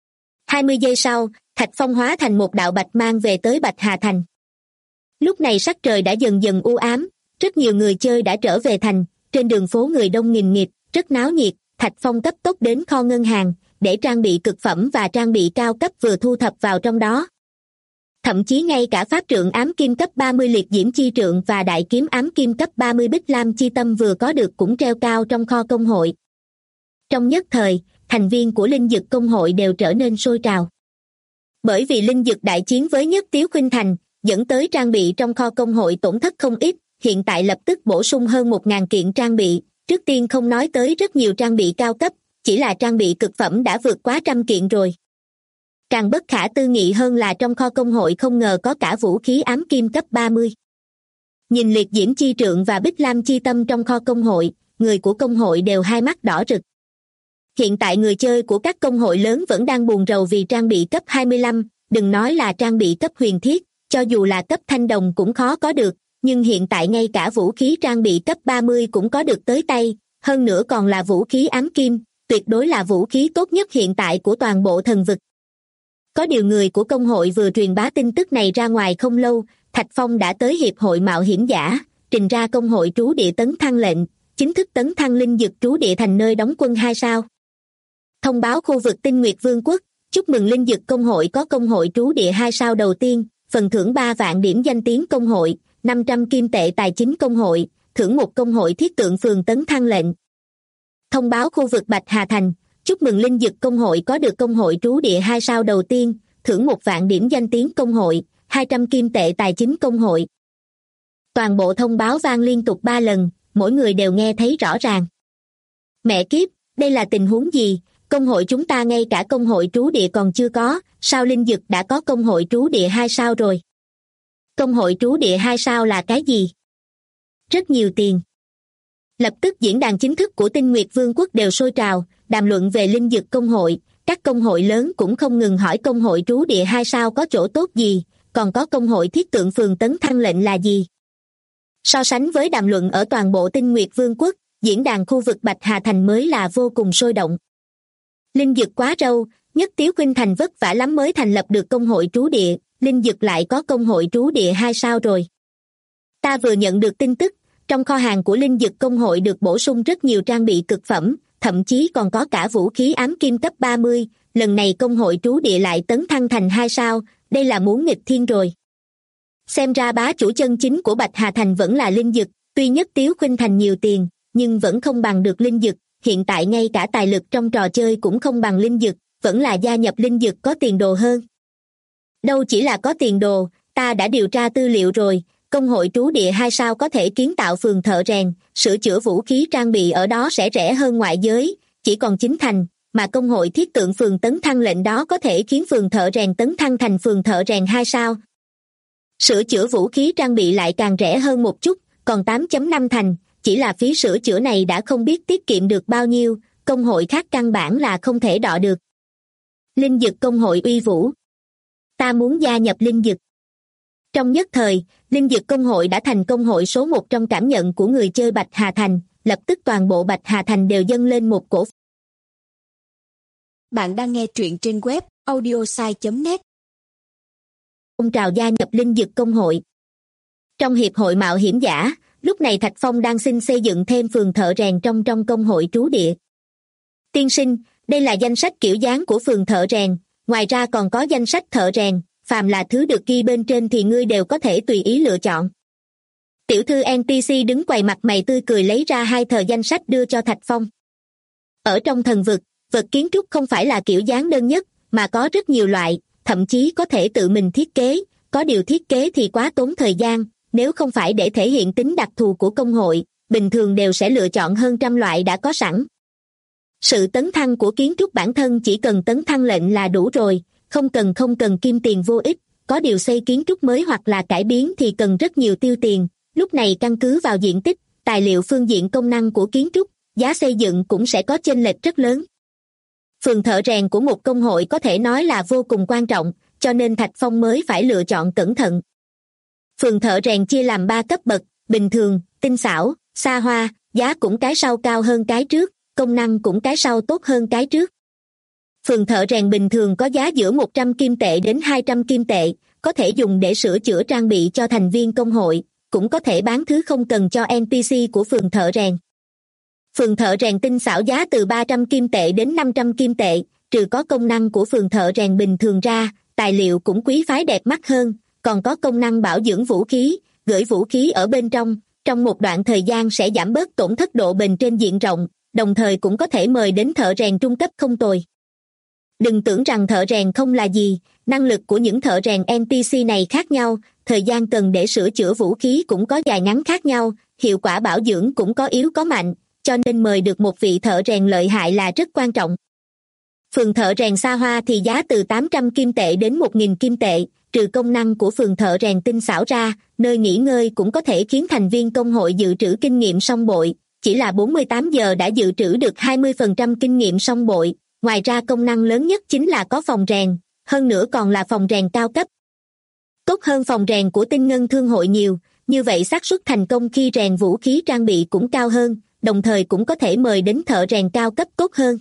B: 20 giây sau, Thạch Phong hóa thành một đạo bạch mang về tới Bạch Hà Thành. Lúc này sắc trời đã dần dần u ám, rất nhiều người chơi đã trở về thành, trên đường phố người đông nghìn nghịt, rất náo nhiệt. Thạch Phong cấp tốc đến kho ngân hàng, để trang bị cực phẩm và trang bị cao cấp vừa thu thập vào trong đó. Thậm chí ngay cả pháp trượng ám kim cấp 30 liệt diễm chi trượng và đại kiếm ám kim cấp 30 bích lam chi tâm vừa có được cũng treo cao trong kho công hội. Trong nhất thời, thành viên của Linh Dực Công hội đều trở nên sôi trào. Bởi vì Linh Dực đại chiến với Nhất Tiếu Khuynh Thành, dẫn tới trang bị trong kho công hội tổn thất không ít, hiện tại lập tức bổ sung hơn 1.000 kiện trang bị, trước tiên không nói tới rất nhiều trang bị cao cấp, chỉ là trang bị cực phẩm đã vượt quá 100 kiện rồi. Càng bất khả tư nghị hơn là trong kho công hội không ngờ có cả vũ khí ám kim cấp 30. Nhìn liệt diễm chi trượng và bích lam chi tâm trong kho công hội, người của công hội đều hai mắt đỏ rực. Hiện tại người chơi của các công hội lớn vẫn đang buồn rầu vì trang bị cấp 25, đừng nói là trang bị cấp huyền thiết, cho dù là cấp thanh đồng cũng khó có được, nhưng hiện tại ngay cả vũ khí trang bị cấp 30 cũng có được tới tay, hơn nữa còn là vũ khí ám kim, tuyệt đối là vũ khí tốt nhất hiện tại của toàn bộ thần vực. Có điều người của công hội vừa truyền bá tin tức này ra ngoài không lâu, Thạch Phong đã tới hiệp hội mạo hiểm giả, trình ra công hội trú địa tấn thăng lệnh, chính thức tấn thăng Linh Dực trú địa thành nơi đóng quân 2 sao. Thông báo khu vực Tinh Nguyệt Vương quốc, chúc mừng Linh Dực Công hội có công hội trú địa 2 sao đầu tiên, phần thưởng 3 vạn điểm danh tiếng công hội, 500 kim tệ tài chính công hội, thưởng một công hội thiết tượng phường tấn thăng lệnh. Thông báo khu vực Bạch Hà Thành, chúc mừng Linh Dực Công hội có được công hội trú địa 2 sao đầu tiên, thưởng 1 vạn điểm danh tiếng công hội, 200 kim tệ tài chính công hội. Toàn bộ thông báo vang liên tục 3 lần, mỗi người đều nghe thấy rõ ràng. Mẹ kiếp, đây là tình huống gì? Công hội chúng ta ngay cả công hội trú địa còn chưa có, sao Linh Dực đã có công hội trú địa 2 sao rồi? Công hội trú địa 2 sao là cái gì? Rất nhiều tiền. Lập tức diễn đàn chính thức của Tinh Nguyệt Vương quốc đều sôi trào, đàm luận về Linh Dực Công hội, các công hội lớn cũng không ngừng hỏi công hội trú địa 2 sao có chỗ tốt gì, còn có công hội thiết tượng phường tấn thăng lệnh là gì. So sánh với đàm luận ở toàn bộ Tinh Nguyệt Vương quốc, diễn đàn khu vực Bạch Hà Thành mới là vô cùng sôi động. Linh Dực quá râu, Nhất Tiếu Khuynh Thành vất vả lắm mới thành lập được công hội trú địa, Linh Dực lại có công hội trú địa 2 sao rồi. Ta vừa nhận được tin tức, trong kho hàng của Linh Dực Công hội được bổ sung rất nhiều trang bị cực phẩm, thậm chí còn có cả vũ khí ám kim cấp 30, lần này công hội trú địa lại tấn thăng thành 2 sao, đây là muốn nghịch thiên rồi. Xem ra bá chủ chân chính của Bạch Hà Thành vẫn là Linh Dực, tuy Nhất Tiếu Khuynh Thành nhiều tiền, nhưng vẫn không bằng được Linh Dực, hiện tại ngay cả tài lực trong trò chơi cũng không bằng Linh Dực, vẫn là gia nhập Linh Dực có tiền đồ hơn. Đâu chỉ là có tiền đồ, ta đã điều tra tư liệu rồi, công hội trú địa 2 sao có thể kiến tạo phường thợ rèn, sửa chữa vũ khí trang bị ở đó sẽ rẻ hơn ngoại giới, chỉ còn 9 thành, mà công hội thiết tượng phường tấn thăng lệnh đó có thể khiến phường thợ rèn tấn thăng thành phường thợ rèn 2 sao. Sửa chữa vũ khí trang bị lại càng rẻ hơn một chút, còn 8.5 thành, chỉ là phí sửa chữa này đã không biết tiết kiệm được bao nhiêu, công hội khác căn bản là không thể đọ được. Linh Dực Công hội uy vũ. Ta muốn gia nhập Linh Dực. Trong nhất thời, Linh Dực Công hội đã thành công hội số 1 trong cảm nhận của người chơi Bạch Hà Thành, lập tức toàn bộ Bạch Hà Thành đều dâng lên một cổ.
C: Bạn đang nghe truyện trên web audiosai.net.
B: Phong trào gia nhập Linh Dực Công hội. Trong hiệp hội mạo hiểm giả, lúc này Thạch Phong đang xin xây dựng thêm phường thợ rèn trong công hội trú địa. Tiên sinh, đây là danh sách kiểu dáng của phường thợ rèn, ngoài ra còn có danh sách thợ rèn, phàm là thứ được ghi bên trên thì ngươi đều có thể tùy ý lựa chọn. Tiểu thư NPC đứng quầy mặt mày tươi cười lấy ra 2 tờ danh sách đưa cho Thạch Phong. Ở trong thần vực, vật kiến trúc không phải là kiểu dáng đơn nhất, mà có rất nhiều loại, thậm chí có thể tự mình thiết kế, có điều thiết kế thì quá tốn thời gian, nếu không phải để thể hiện tính đặc thù của công hội, bình thường đều sẽ lựa chọn hơn trăm loại đã có sẵn. Sự tấn thăng của kiến trúc bản thân chỉ cần tấn thăng lệnh là đủ rồi, không cần kim tiền vô ích, có điều xây kiến trúc mới hoặc là cải biến thì cần rất nhiều tiêu tiền, lúc này căn cứ vào diện tích, tài liệu phương diện công năng của kiến trúc, giá xây dựng cũng sẽ có chênh lệch rất lớn. Phường thợ rèn của một công hội có thể nói là vô cùng quan trọng, cho nên Thạch Phong mới phải lựa chọn cẩn thận. Phường thợ rèn chia làm 3 cấp bậc, bình thường, tinh xảo, xa hoa, giá cũng cái sau cao hơn cái trước, công năng cũng cái sau tốt hơn cái trước. Phường thợ rèn bình thường có giá giữa 100 kim tệ đến 200 kim tệ, có thể dùng để sửa chữa trang bị cho thành viên công hội, cũng có thể bán thứ không cần cho NPC của phường thợ rèn. Phường thợ rèn tinh xảo giá từ 300 kim tệ đến 500 kim tệ, trừ có công năng của phường thợ rèn bình thường ra, tài liệu cũng quý phái đẹp mắt hơn, còn có công năng bảo dưỡng vũ khí, gửi vũ khí ở bên trong một đoạn thời gian sẽ giảm bớt tổn thất độ bền trên diện rộng, đồng thời cũng có thể mời đến thợ rèn trung cấp không tồi. Đừng tưởng rằng thợ rèn không là gì, năng lực của những thợ rèn NPC này khác nhau, thời gian cần để sửa chữa vũ khí cũng có dài ngắn khác nhau, hiệu quả bảo dưỡng cũng có yếu có mạnh, cho nên mời được một vị thợ rèn lợi hại là rất quan trọng. Phường thợ rèn xa hoa thì giá từ 800 kim tệ đến 1.000 kim tệ, trừ công năng của phường thợ rèn tinh xảo ra, nơi nghỉ ngơi cũng có thể khiến thành viên công hội dự trữ kinh nghiệm song bội, chỉ là 48 giờ đã dự trữ được 20% kinh nghiệm song bội, ngoài ra công năng lớn nhất chính là có phòng rèn, hơn nữa còn là phòng rèn cao cấp. Tốt hơn phòng rèn của Tinh Ngân Thương hội nhiều, như vậy xác suất thành công khi rèn vũ khí trang bị cũng cao hơn, đồng thời cũng có thể mời đến thợ rèn cao cấp tốt hơn.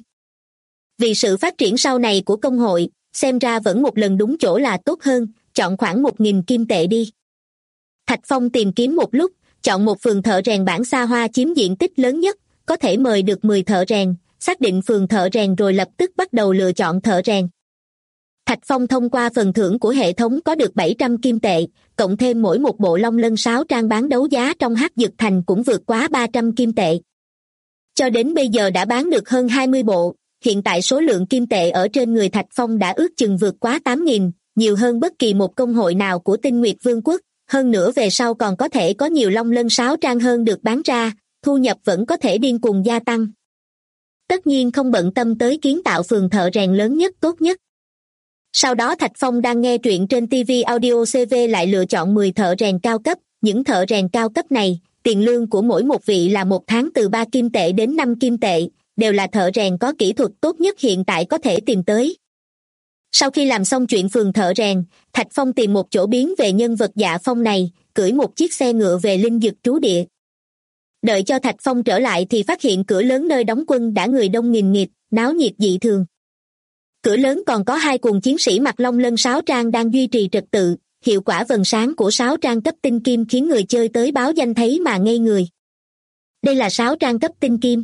B: Vì sự phát triển sau này của công hội, xem ra vẫn một lần đúng chỗ là tốt hơn, chọn khoảng 1.000 kim tệ đi. Thạch Phong tìm kiếm một lúc, chọn một phường thợ rèn bản xa hoa chiếm diện tích lớn nhất, có thể mời được 10 thợ rèn, xác định phường thợ rèn rồi lập tức bắt đầu lựa chọn thợ rèn. Thạch Phong thông qua phần thưởng của hệ thống có được 700 kim tệ, cộng thêm mỗi một bộ long lân sáo trang bán đấu giá trong Hắc Dực Thành cũng vượt quá 300 kim tệ. Cho đến bây giờ đã bán được hơn 20 bộ, hiện tại số lượng kim tệ ở trên người Thạch Phong đã ước chừng vượt quá 8.000, nhiều hơn bất kỳ một công hội nào của Tinh Nguyệt Vương quốc, hơn nữa về sau còn có thể có nhiều long lân sáo trang hơn được bán ra, thu nhập vẫn có thể điên cuồng gia tăng. Tất nhiên không bận tâm tới kiến tạo phường thợ rèn lớn nhất tốt nhất. Sau đó Thạch Phong đang nghe truyện trên TV Audio CV lại lựa chọn 10 thợ rèn cao cấp, những thợ rèn cao cấp này, tiền lương của mỗi một vị là một tháng từ 3 kim tệ đến 5 kim tệ, đều là thợ rèn có kỹ thuật tốt nhất hiện tại có thể tìm tới. Sau khi làm xong chuyện phường thợ rèn, Thạch Phong tìm một chỗ biến về nhân vật Dạ Phong này, cưỡi một chiếc xe ngựa về Linh Dực trú địa. Đợi cho Thạch Phong trở lại thì phát hiện cửa lớn nơi đóng quân đã người đông nghìn nghịt, náo nhiệt dị thường. Cửa lớn còn có 2 cuồng chiến sĩ mặc long lân sáo trang đang duy trì trật tự, hiệu quả vầng sáng của sáo trang cấp tinh kim khiến người chơi tới báo danh thấy mà ngây người. Đây là sáo trang cấp tinh kim.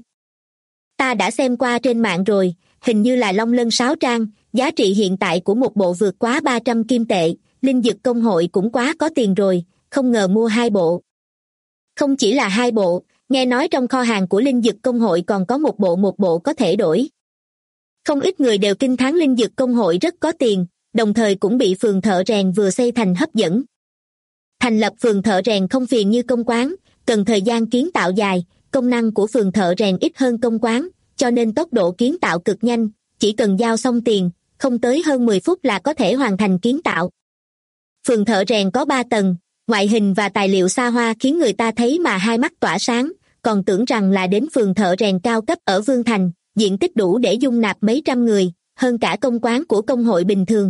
B: Ta đã xem qua trên mạng rồi, hình như là long lân sáo trang, giá trị hiện tại của một bộ vượt quá 300 kim tệ, Linh Dực công hội cũng quá có tiền rồi, không ngờ mua 2 bộ. Không chỉ là 2 bộ, nghe nói trong kho hàng của Linh Dực công hội còn có một bộ có thể đổi. Không ít người đều kinh thán Linh Dực công hội rất có tiền, đồng thời cũng bị phường thợ rèn vừa xây thành hấp dẫn. Thành lập phường thợ rèn không phiền như công quán, cần thời gian kiến tạo dài, công năng của phường thợ rèn ít hơn công quán, cho nên tốc độ kiến tạo cực nhanh, chỉ cần giao xong tiền, không tới hơn 10 phút là có thể hoàn thành kiến tạo. Phường thợ rèn có 3 tầng, ngoại hình và tài liệu xa hoa khiến người ta thấy mà hai mắt tỏa sáng, còn tưởng rằng là đến phường thợ rèn cao cấp ở Vương Thành, diện tích đủ để dung nạp mấy trăm người, hơn cả công quán của công hội bình thường.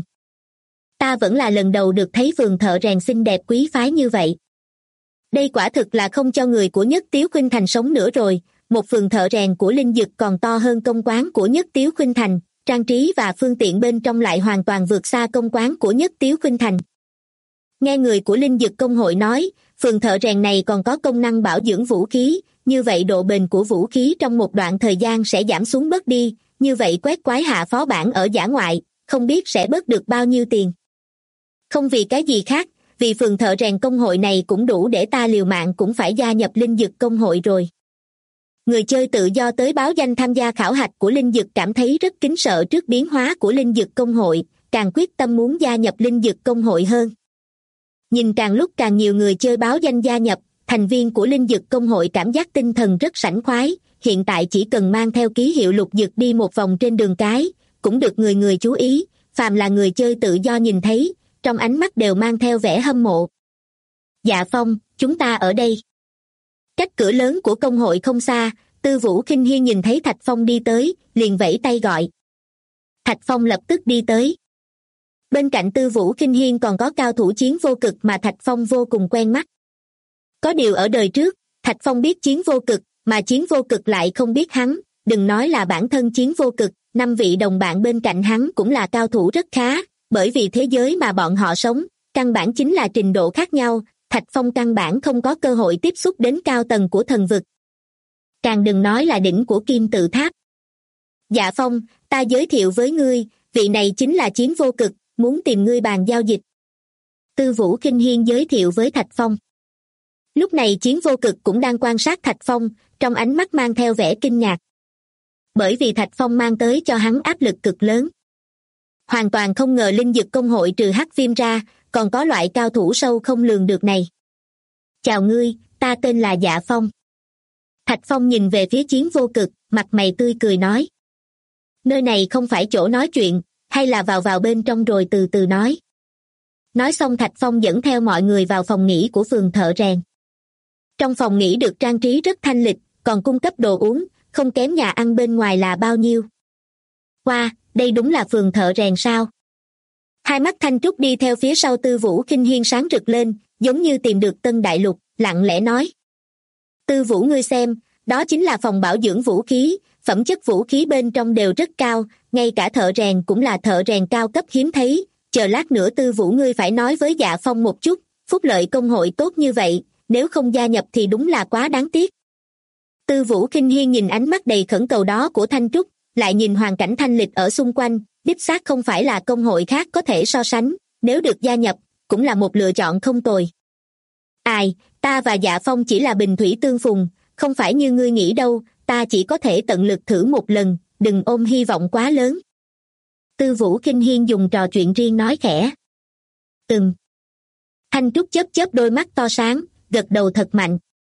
B: Ta vẫn là lần đầu được thấy phường thợ rèn xinh đẹp quý phái như vậy. Đây quả thực là không cho người của Nhất Tiếu Khuynh Thành sống nữa rồi, một phường thợ rèn của Linh Dực còn to hơn công quán của Nhất Tiếu Khuynh Thành, trang trí và phương tiện bên trong lại hoàn toàn vượt xa công quán của Nhất Tiếu Khuynh Thành. Nghe người của Linh Dực công hội nói, phường thợ rèn này còn có công năng bảo dưỡng vũ khí, như vậy độ bền của vũ khí trong một đoạn thời gian sẽ giảm xuống bớt đi, như vậy quét quái hạ phó bản ở dã ngoại, không biết sẽ bớt được bao nhiêu tiền. Không vì cái gì khác, vì phường thợ rèn công hội này cũng đủ để ta liều mạng cũng phải gia nhập linh dực công hội rồi. Người chơi tự do tới báo danh tham gia khảo hạch của linh dực cảm thấy rất kính sợ trước biến hóa của linh dực công hội, càng quyết tâm muốn gia nhập linh dực công hội hơn. Nhìn càng lúc càng nhiều người chơi báo danh gia nhập, thành viên của linh dực công hội cảm giác tinh thần rất sảng khoái, hiện tại chỉ cần mang theo ký hiệu lục dực đi một vòng trên đường cái, cũng được người người chú ý, phàm là người chơi tự do nhìn thấy, trong ánh mắt đều mang theo vẻ hâm mộ. Dạ Phong, chúng ta ở đây. Cách cửa lớn của công hội không xa, Tư Vũ Khinh Hiên nhìn thấy Thạch Phong đi tới, liền vẫy tay gọi. Thạch Phong lập tức đi tới. Bên cạnh Tư Vũ Khinh Hiên còn có cao thủ Chiến Vô Cực mà Thạch Phong vô cùng quen mắt. Có điều ở đời trước, Thạch Phong biết Chiến Vô Cực, mà Chiến Vô Cực lại không biết hắn, đừng nói là bản thân Chiến Vô Cực, 5 vị đồng bạn bên cạnh hắn cũng là cao thủ rất khá, bởi vì thế giới mà bọn họ sống, căn bản chính là trình độ khác nhau, Thạch Phong căn bản không có cơ hội tiếp xúc đến cao tầng của thần vực. Càng đừng nói là đỉnh của Kim Tự Tháp. Dạ Phong, ta giới thiệu với ngươi, vị này chính là Chiến Vô Cực, muốn tìm ngươi bàn giao dịch. Tư Vũ Khinh Hiên giới thiệu với Thạch Phong. Lúc này Chiến Vô Cực cũng đang quan sát Thạch Phong, trong ánh mắt mang theo vẻ kinh ngạc. Bởi vì Thạch Phong mang tới cho hắn áp lực cực lớn. Hoàn toàn không ngờ linh dực công hội trừ Hắc Viêm ra, còn có loại cao thủ sâu không lường được này. Chào ngươi, ta tên là Dạ Phong. Thạch Phong nhìn về phía Chiến Vô Cực, mặt mày tươi cười nói. Nơi này không phải chỗ nói chuyện, hay là vào bên trong rồi từ từ nói. Nói xong Thạch Phong dẫn theo mọi người vào phòng nghỉ của phường thợ rèn. Trong phòng nghỉ được trang trí rất thanh lịch, còn cung cấp đồ uống, không kém nhà ăn bên ngoài là bao nhiêu. Wow, đây đúng là phường thợ rèn sao? Hai mắt Thanh Trúc đi theo phía sau Tư Vũ Khinh Hiên sáng rực lên, giống như tìm được tân đại lục, lặng lẽ nói. Tư Vũ ngươi xem, đó chính là phòng bảo dưỡng vũ khí, phẩm chất vũ khí bên trong đều rất cao, ngay cả thợ rèn cũng là thợ rèn cao cấp hiếm thấy, chờ lát nữa Tư Vũ ngươi phải nói với Dạ Phong một chút, phúc lợi công hội tốt như vậy, nếu không gia nhập thì đúng là quá đáng tiếc. Tư Vũ Khinh Hiên nhìn ánh mắt đầy khẩn cầu đó của Thanh Trúc, lại nhìn hoàn cảnh thanh lịch ở xung quanh, đích xác không phải là công hội khác có thể so sánh, nếu được gia nhập, cũng là một lựa chọn không tồi. Ai, ta và Dạ Phong chỉ là bình thủy tương phùng, không phải như ngươi nghĩ đâu, ta chỉ có thể tận lực thử một lần, đừng ôm hy vọng quá lớn. Tư Vũ Khinh Hiên dùng trò chuyện riêng nói khẽ. Thanh Trúc chớp chớp đôi mắt to sáng, gật đầu thật mạnh.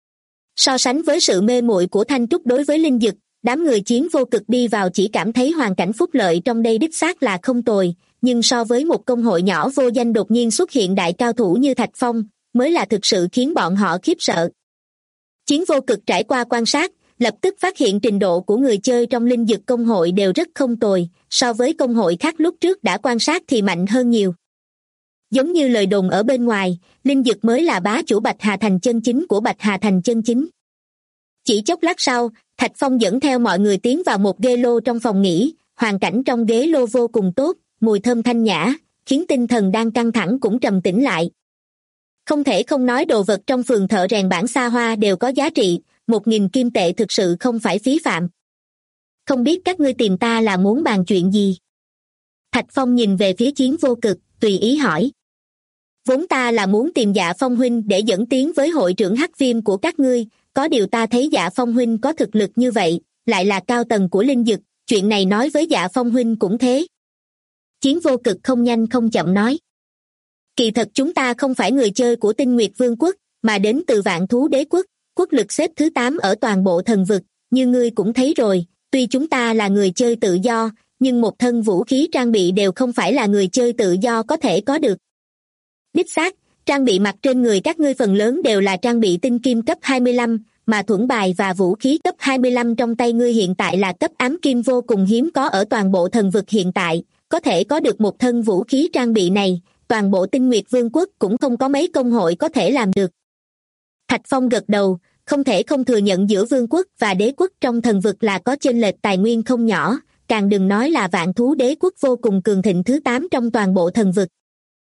B: So sánh với sự mê muội của Thanh Trúc đối với linh dực, đám người Chiến Vô Cực đi vào chỉ cảm thấy hoàn cảnh phúc lợi trong đây đích xác là không tồi, nhưng so với một công hội nhỏ vô danh đột nhiên xuất hiện đại cao thủ như Thạch Phong, mới là thực sự khiến bọn họ khiếp sợ. Chiến Vô Cực trải qua quan sát, lập tức phát hiện trình độ của người chơi trong linh dực công hội đều rất không tồi, so với công hội khác lúc trước đã quan sát thì mạnh hơn nhiều. Giống như lời đồn ở bên ngoài, linh dực mới là bá chủ Bạch Hà Thành chân chính của Bạch Hà Thành chân chính. Chỉ chốc lát sau, Thạch Phong dẫn theo mọi người tiến vào một ghế lô trong phòng nghỉ, hoàn cảnh trong ghế lô vô cùng tốt, mùi thơm thanh nhã, khiến tinh thần đang căng thẳng cũng trầm tĩnh lại. Không thể không nói đồ vật trong phường thợ rèn bản xa hoa đều có giá trị, 1.000 kim tệ thực sự không phải phí phạm. Không biết các ngươi tìm ta là muốn bàn chuyện gì? Thạch Phong nhìn về phía Chiến Vô Cực, tùy ý hỏi. Vốn ta là muốn tìm Dạ Phong huynh để dẫn tiến với hội trưởng Hắc Viêm của các ngươi, có điều ta thấy Dạ Phong huynh có thực lực như vậy, lại là cao tầng của linh dực, chuyện này nói với Dạ Phong huynh cũng thế. Chiến Vô Cực không nhanh không chậm nói. Kỳ thật chúng ta không phải người chơi của Tinh Nguyệt Vương quốc, mà đến từ Vạn Thú Đế quốc, quốc lực xếp thứ 8 ở toàn bộ thần vực, như ngươi cũng thấy rồi, tuy chúng ta là người chơi tự do, nhưng một thân vũ khí trang bị đều không phải là người chơi tự do có thể có được. Đích xác, trang bị mặc trên người các ngươi phần lớn đều là trang bị tinh kim cấp 25, mà thuẫn bài và vũ khí cấp 25 trong tay ngươi hiện tại là cấp ám kim vô cùng hiếm có ở toàn bộ thần vực hiện tại, có thể có được một thân vũ khí trang bị này, toàn bộ Tinh Nguyệt Vương quốc cũng không có mấy công hội có thể làm được. Thạch Phong gật đầu, không thể không thừa nhận giữa vương quốc và đế quốc trong thần vực là có chênh lệch tài nguyên không nhỏ, càng đừng nói là Vạn Thú Đế quốc vô cùng cường thịnh thứ 8 trong toàn bộ thần vực.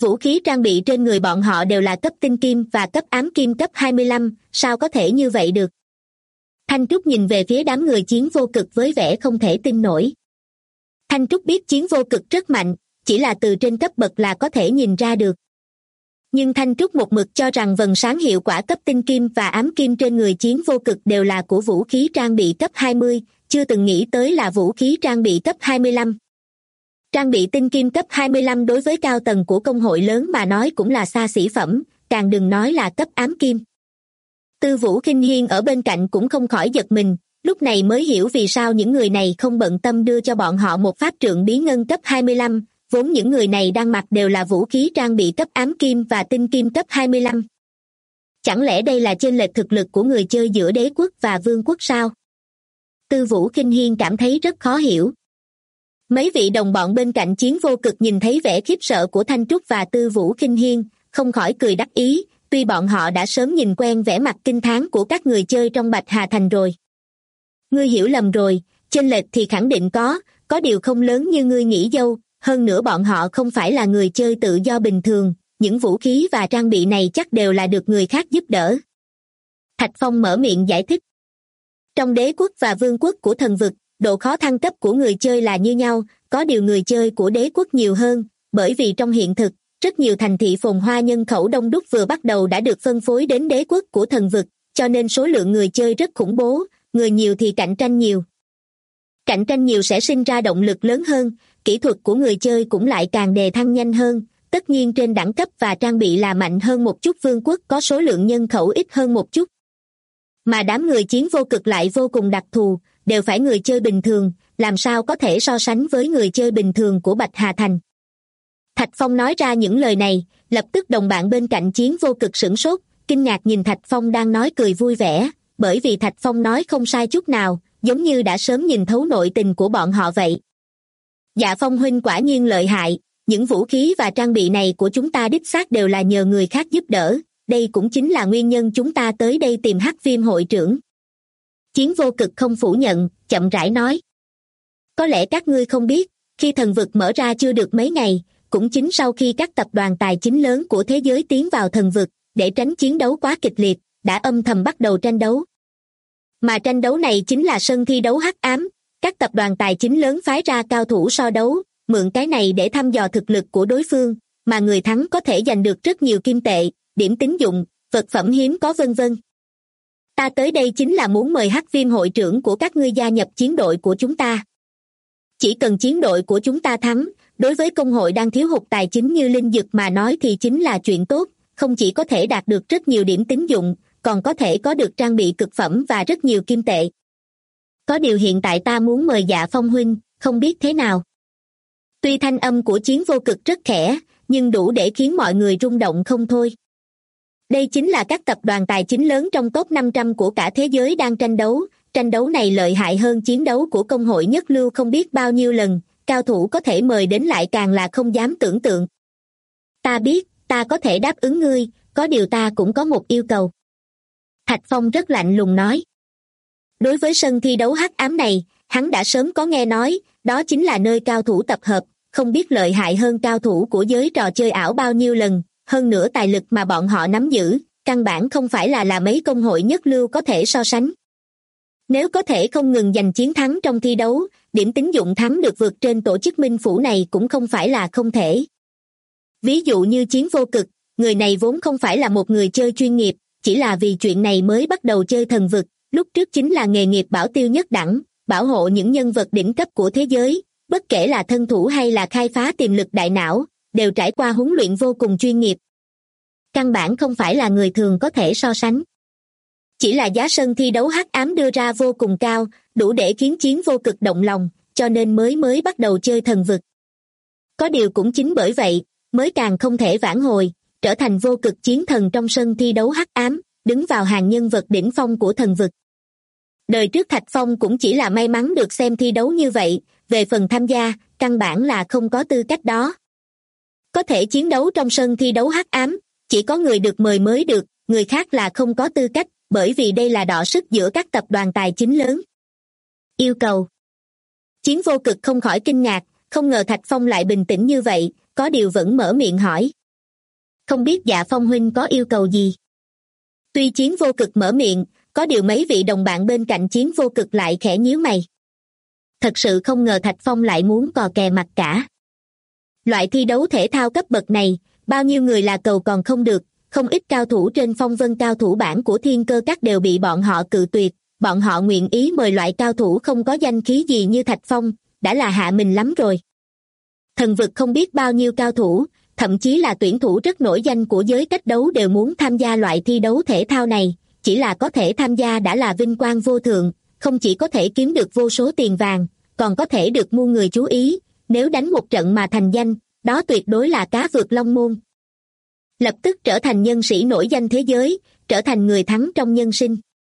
B: Vũ khí trang bị trên người bọn họ đều là cấp tinh kim và cấp ám kim cấp 25, sao có thể như vậy được? Thanh Trúc nhìn về phía đám người Chiến Vô Cực với vẻ không thể tin nổi. Thanh Trúc biết Chiến Vô Cực rất mạnh, chỉ là từ trên cấp bậc là có thể nhìn ra được. Nhưng Thanh Trúc một mực cho rằng vầng sáng hiệu quả cấp tinh kim và ám kim trên người Chiến Vô Cực đều là của vũ khí trang bị cấp 20, chưa từng nghĩ tới là vũ khí trang bị cấp 25. Trang bị tinh kim cấp 25 đối với cao tầng của công hội lớn mà nói cũng là xa xỉ phẩm, càng đừng nói là cấp ám kim. Tư Vũ Khinh Hiên ở bên cạnh cũng không khỏi giật mình, lúc này mới hiểu vì sao những người này không bận tâm đưa cho bọn họ một pháp trượng bí ngân cấp 25, vốn những người này đang mặc đều là vũ khí trang bị cấp ám kim và tinh kim cấp 25. Chẳng lẽ đây là chênh lệch thực lực của người chơi giữa đế quốc và vương quốc sao? Tư Vũ Khinh Hiên cảm thấy rất khó hiểu. Mấy vị đồng bọn bên cạnh Chiến Vô Cực nhìn thấy vẻ khiếp sợ của Thanh Trúc và Tư Vũ Khinh Hiên, không khỏi cười đắc ý, tuy bọn họ đã sớm nhìn quen vẻ mặt kinh thán của các người chơi trong Bạch Hà Thành rồi. Ngươi hiểu lầm rồi, chênh lệch thì khẳng định có điều không lớn như ngươi nghĩ dâu, hơn nữa bọn họ không phải là người chơi tự do bình thường, những vũ khí và trang bị này chắc đều là được người khác giúp đỡ. Thạch Phong mở miệng giải thích. Trong đế quốc và vương quốc của thần vực, độ khó thăng cấp của người chơi là như nhau, có điều người chơi của đế quốc nhiều hơn, bởi vì trong hiện thực, rất nhiều thành thị phồn hoa nhân khẩu đông đúc vừa bắt đầu đã được phân phối đến đế quốc của thần vực, cho nên số lượng người chơi rất khủng bố, người nhiều thì cạnh tranh nhiều. Cạnh tranh nhiều sẽ sinh ra động lực lớn hơn, kỹ thuật của người chơi cũng lại càng đề thăng nhanh hơn, tất nhiên trên đẳng cấp và trang bị là mạnh hơn một chút, vương quốc có số lượng nhân khẩu ít hơn một chút. Mà đám người Chiến Vô Cực lại vô cùng đặc thù, đều phải người chơi bình thường, làm sao có thể so sánh với người chơi bình thường của Bạch Hà Thành. Thạch Phong nói ra những lời này, lập tức đồng bạn bên cạnh Chiến Vô Cực sửng sốt, kinh ngạc nhìn Thạch Phong đang nói cười vui vẻ, bởi vì Thạch Phong nói không sai chút nào, giống như đã sớm nhìn thấu nội tình của bọn họ vậy. Dạ Phong huynh quả nhiên lợi hại, những vũ khí và trang bị này của chúng ta đích xác đều là nhờ người khác giúp đỡ, đây cũng chính là nguyên nhân chúng ta tới đây tìm Hắc Viêm hội trưởng. Chiến Vô Cực không phủ nhận, chậm rãi nói. Có lẽ các ngươi không biết, khi thần vực mở ra chưa được mấy ngày, cũng chính sau khi các tập đoàn tài chính lớn của thế giới tiến vào thần vực, để tránh chiến đấu quá kịch liệt, đã âm thầm bắt đầu tranh đấu. Mà tranh đấu này chính là sân thi đấu hắc ám, các tập đoàn tài chính lớn phái ra cao thủ so đấu, mượn cái này để thăm dò thực lực của đối phương, mà người thắng có thể giành được rất nhiều kim tệ, điểm tín dụng, vật phẩm hiếm có vân vân. Ta tới đây chính là muốn mời Hắc Viêm hội trưởng của các ngươi gia nhập chiến đội của chúng ta. Chỉ cần chiến đội của chúng ta thắng, đối với công hội đang thiếu hụt tài chính như linh dược mà nói thì chính là chuyện tốt, không chỉ có thể đạt được rất nhiều điểm tín dụng, còn có thể có được trang bị cực phẩm và rất nhiều kim tệ. Có điều hiện tại ta muốn mời Dạ Phong huynh, không biết thế nào. Tuy thanh âm của Chiến Vô Cực rất khẽ, nhưng đủ để khiến mọi người rung động không thôi. Đây chính là các tập đoàn tài chính lớn trong top 500 của cả thế giới đang tranh đấu này lợi hại hơn chiến đấu của công hội nhất lưu không biết bao nhiêu lần, cao thủ có thể mời đến lại càng là không dám tưởng tượng. Ta biết, ta có thể đáp ứng ngươi, có điều ta cũng có một yêu cầu. Thạch Phong rất lạnh lùng nói. Đối với sân thi đấu hắc ám này, hắn đã sớm có nghe nói, đó chính là nơi cao thủ tập hợp, không biết lợi hại hơn cao thủ của giới trò chơi ảo bao nhiêu lần, hơn nữa tài lực mà bọn họ nắm giữ, căn bản không phải là mấy công hội nhất lưu có thể so sánh. Nếu có thể không ngừng giành chiến thắng trong thi đấu, điểm tín dụng thắng được vượt trên tổ chức minh phủ này cũng không phải là không thể. Ví dụ như Chiến Vô Cực, người này vốn không phải là một người chơi chuyên nghiệp, chỉ là vì chuyện này mới bắt đầu chơi thần vực, lúc trước chính là nghề nghiệp bảo tiêu nhất đẳng, bảo hộ những nhân vật đỉnh cấp của thế giới, bất kể là thân thủ hay là khai phá tiềm lực đại não, đều trải qua huấn luyện vô cùng chuyên nghiệp. Căn bản không phải là người thường có thể so sánh. Chỉ là giá sân thi đấu hắc ám đưa ra vô cùng cao, đủ để khiến Chiến Vô Cực động lòng, cho nên mới bắt đầu chơi thần vực. Có điều cũng chính bởi vậy, mới càng không thể vãn hồi, trở thành vô cực chiến thần trong sân thi đấu hắc ám, đứng vào hàng nhân vật đỉnh phong của thần vực. Đời trước Thạch Phong cũng chỉ là may mắn được xem thi đấu như vậy, về phần tham gia, căn bản là không có tư cách đó. Có thể chiến đấu trong sân thi đấu hắc ám, chỉ có người được mời mới được, người khác là không có tư cách, bởi vì đây là đọ sức giữa các tập đoàn tài chính lớn. Yêu cầu. Chiến Vô Cực không khỏi kinh ngạc, không ngờ Thạch Phong lại bình tĩnh như vậy, có điều vẫn mở miệng hỏi. Không biết Dạ Phong huynh có yêu cầu gì? Tuy Chiến Vô Cực mở miệng, có điều mấy vị đồng bạn bên cạnh Chiến Vô Cực lại khẽ nhíu mày. Thật sự không ngờ Thạch Phong lại muốn cò kè mặt cả. Loại thi đấu thể thao cấp bậc này, bao nhiêu người là cầu còn không được, không ít cao thủ trên phong vân cao thủ bảng của Thiên Cơ Các đều bị bọn họ cự tuyệt, bọn họ nguyện ý mời loại cao thủ không có danh khí gì như Thạch Phong, đã là hạ mình lắm rồi. Thần vực không biết bao nhiêu cao thủ, thậm chí là tuyển thủ rất nổi danh của giới cách đấu đều muốn tham gia loại thi đấu thể thao này, chỉ là có thể tham gia đã là vinh quang vô thượng, không chỉ có thể kiếm được vô số tiền vàng, còn có thể được muôn người chú ý, nếu đánh một trận mà thành danh, đó tuyệt đối là cá vượt long môn. Lập tức trở thành nhân sĩ nổi danh thế giới, trở thành người thắng trong nhân sinh.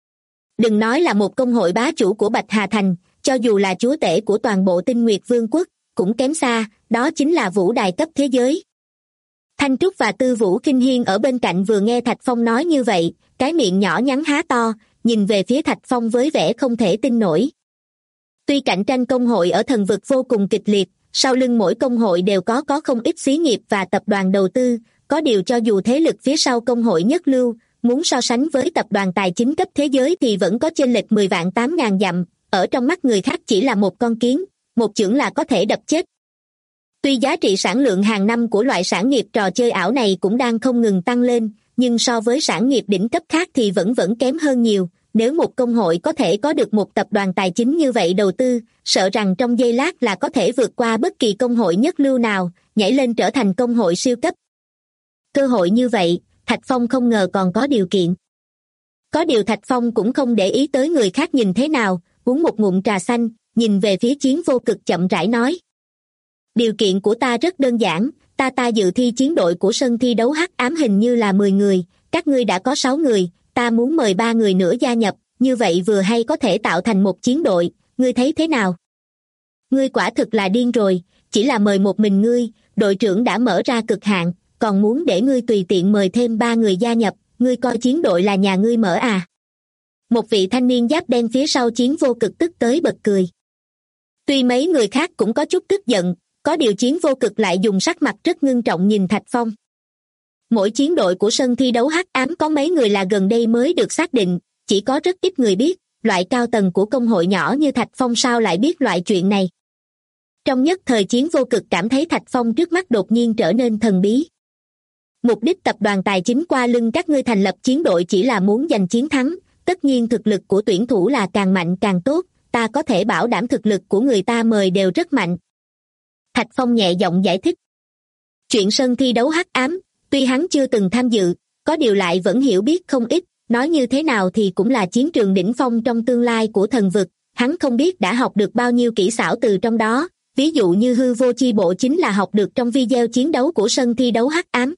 B: Đừng nói là một công hội bá chủ của Bạch Hà Thành, cho dù là chúa tể của toàn bộ Tinh Nguyệt Vương quốc, cũng kém xa, đó chính là vũ đài cấp thế giới. Thanh Trúc và Tư Vũ Kinh Hiên ở bên cạnh vừa nghe Thạch Phong nói như vậy, cái miệng nhỏ nhắn há to, nhìn về phía Thạch Phong với vẻ không thể tin nổi. Tuy cạnh tranh công hội ở thần vực vô cùng kịch liệt, sau lưng mỗi công hội đều có không ít xí nghiệp và tập đoàn đầu tư, có điều cho dù thế lực phía sau công hội nhất lưu, muốn so sánh với tập đoàn tài chính cấp thế giới thì vẫn có chênh lệch 10 vạn 8.000 dặm, ở trong mắt người khác chỉ là một con kiến, một chưởng là có thể đập chết. Tuy giá trị sản lượng hàng năm của loại sản nghiệp trò chơi ảo này cũng đang không ngừng tăng lên, nhưng so với sản nghiệp đỉnh cấp khác thì vẫn kém hơn nhiều. Nếu một công hội có thể có được một tập đoàn tài chính như vậy đầu tư, sợ rằng trong giây lát là có thể vượt qua bất kỳ công hội nhất lưu nào, nhảy lên trở thành công hội siêu cấp. Cơ hội như vậy, Thạch Phong không ngờ còn có điều kiện. Có điều Thạch Phong cũng không để ý tới người khác nhìn thế nào, uống một ngụm trà xanh, nhìn về phía Chiến Vô Cực chậm rãi nói. Điều kiện của ta rất đơn giản, ta dự thi chiến đội của sân thi đấu hắc ám hình như là 10 người, các ngươi đã có 6 người, ta muốn mời 3 người nữa gia nhập, như vậy vừa hay có thể tạo thành một chiến đội, ngươi thấy thế nào? Ngươi quả thực là điên rồi, chỉ là mời một mình ngươi, đội trưởng đã mở ra cực hạn, còn muốn để ngươi tùy tiện mời thêm 3 người gia nhập, ngươi coi chiến đội là nhà ngươi mở à? Một vị thanh niên giáp đen phía sau Chiến Vô Cực tức tới bật cười. Tuy mấy người khác cũng có chút tức giận, có điều Chiến Vô Cực lại dùng sắc mặt rất ngưng trọng nhìn Thạch Phong. Mỗi chiến đội của sân thi đấu hắc ám có mấy người là gần đây mới được xác định, chỉ có rất ít người biết, loại cao tầng của công hội nhỏ như Thạch Phong sao lại biết loại chuyện này. Trong nhất thời Chiến Vô Cực cảm thấy Thạch Phong trước mắt đột nhiên trở nên thần bí. Mục đích tập đoàn tài chính qua lưng các ngươi thành lập chiến đội chỉ là muốn giành chiến thắng, tất nhiên thực lực của tuyển thủ là càng mạnh càng tốt, ta có thể bảo đảm thực lực của người ta mời đều rất mạnh. Thạch Phong nhẹ giọng giải thích. Chuyện sân thi đấu hắc ám, tuy hắn chưa từng tham dự, có điều lại vẫn hiểu biết không ít, nói như thế nào thì cũng là chiến trường đỉnh phong trong tương lai của thần vực, hắn không biết đã học được bao nhiêu kỹ xảo từ trong đó, ví dụ như hư vô chi bộ chính là học được trong video chiến đấu của sân thi đấu hắc ám.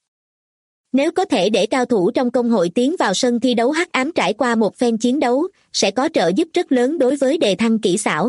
B: Nếu có thể để cao thủ trong công hội tiến vào sân thi đấu hắc ám trải qua một phen chiến đấu, sẽ có trợ giúp rất lớn đối với đề thăng kỹ xảo.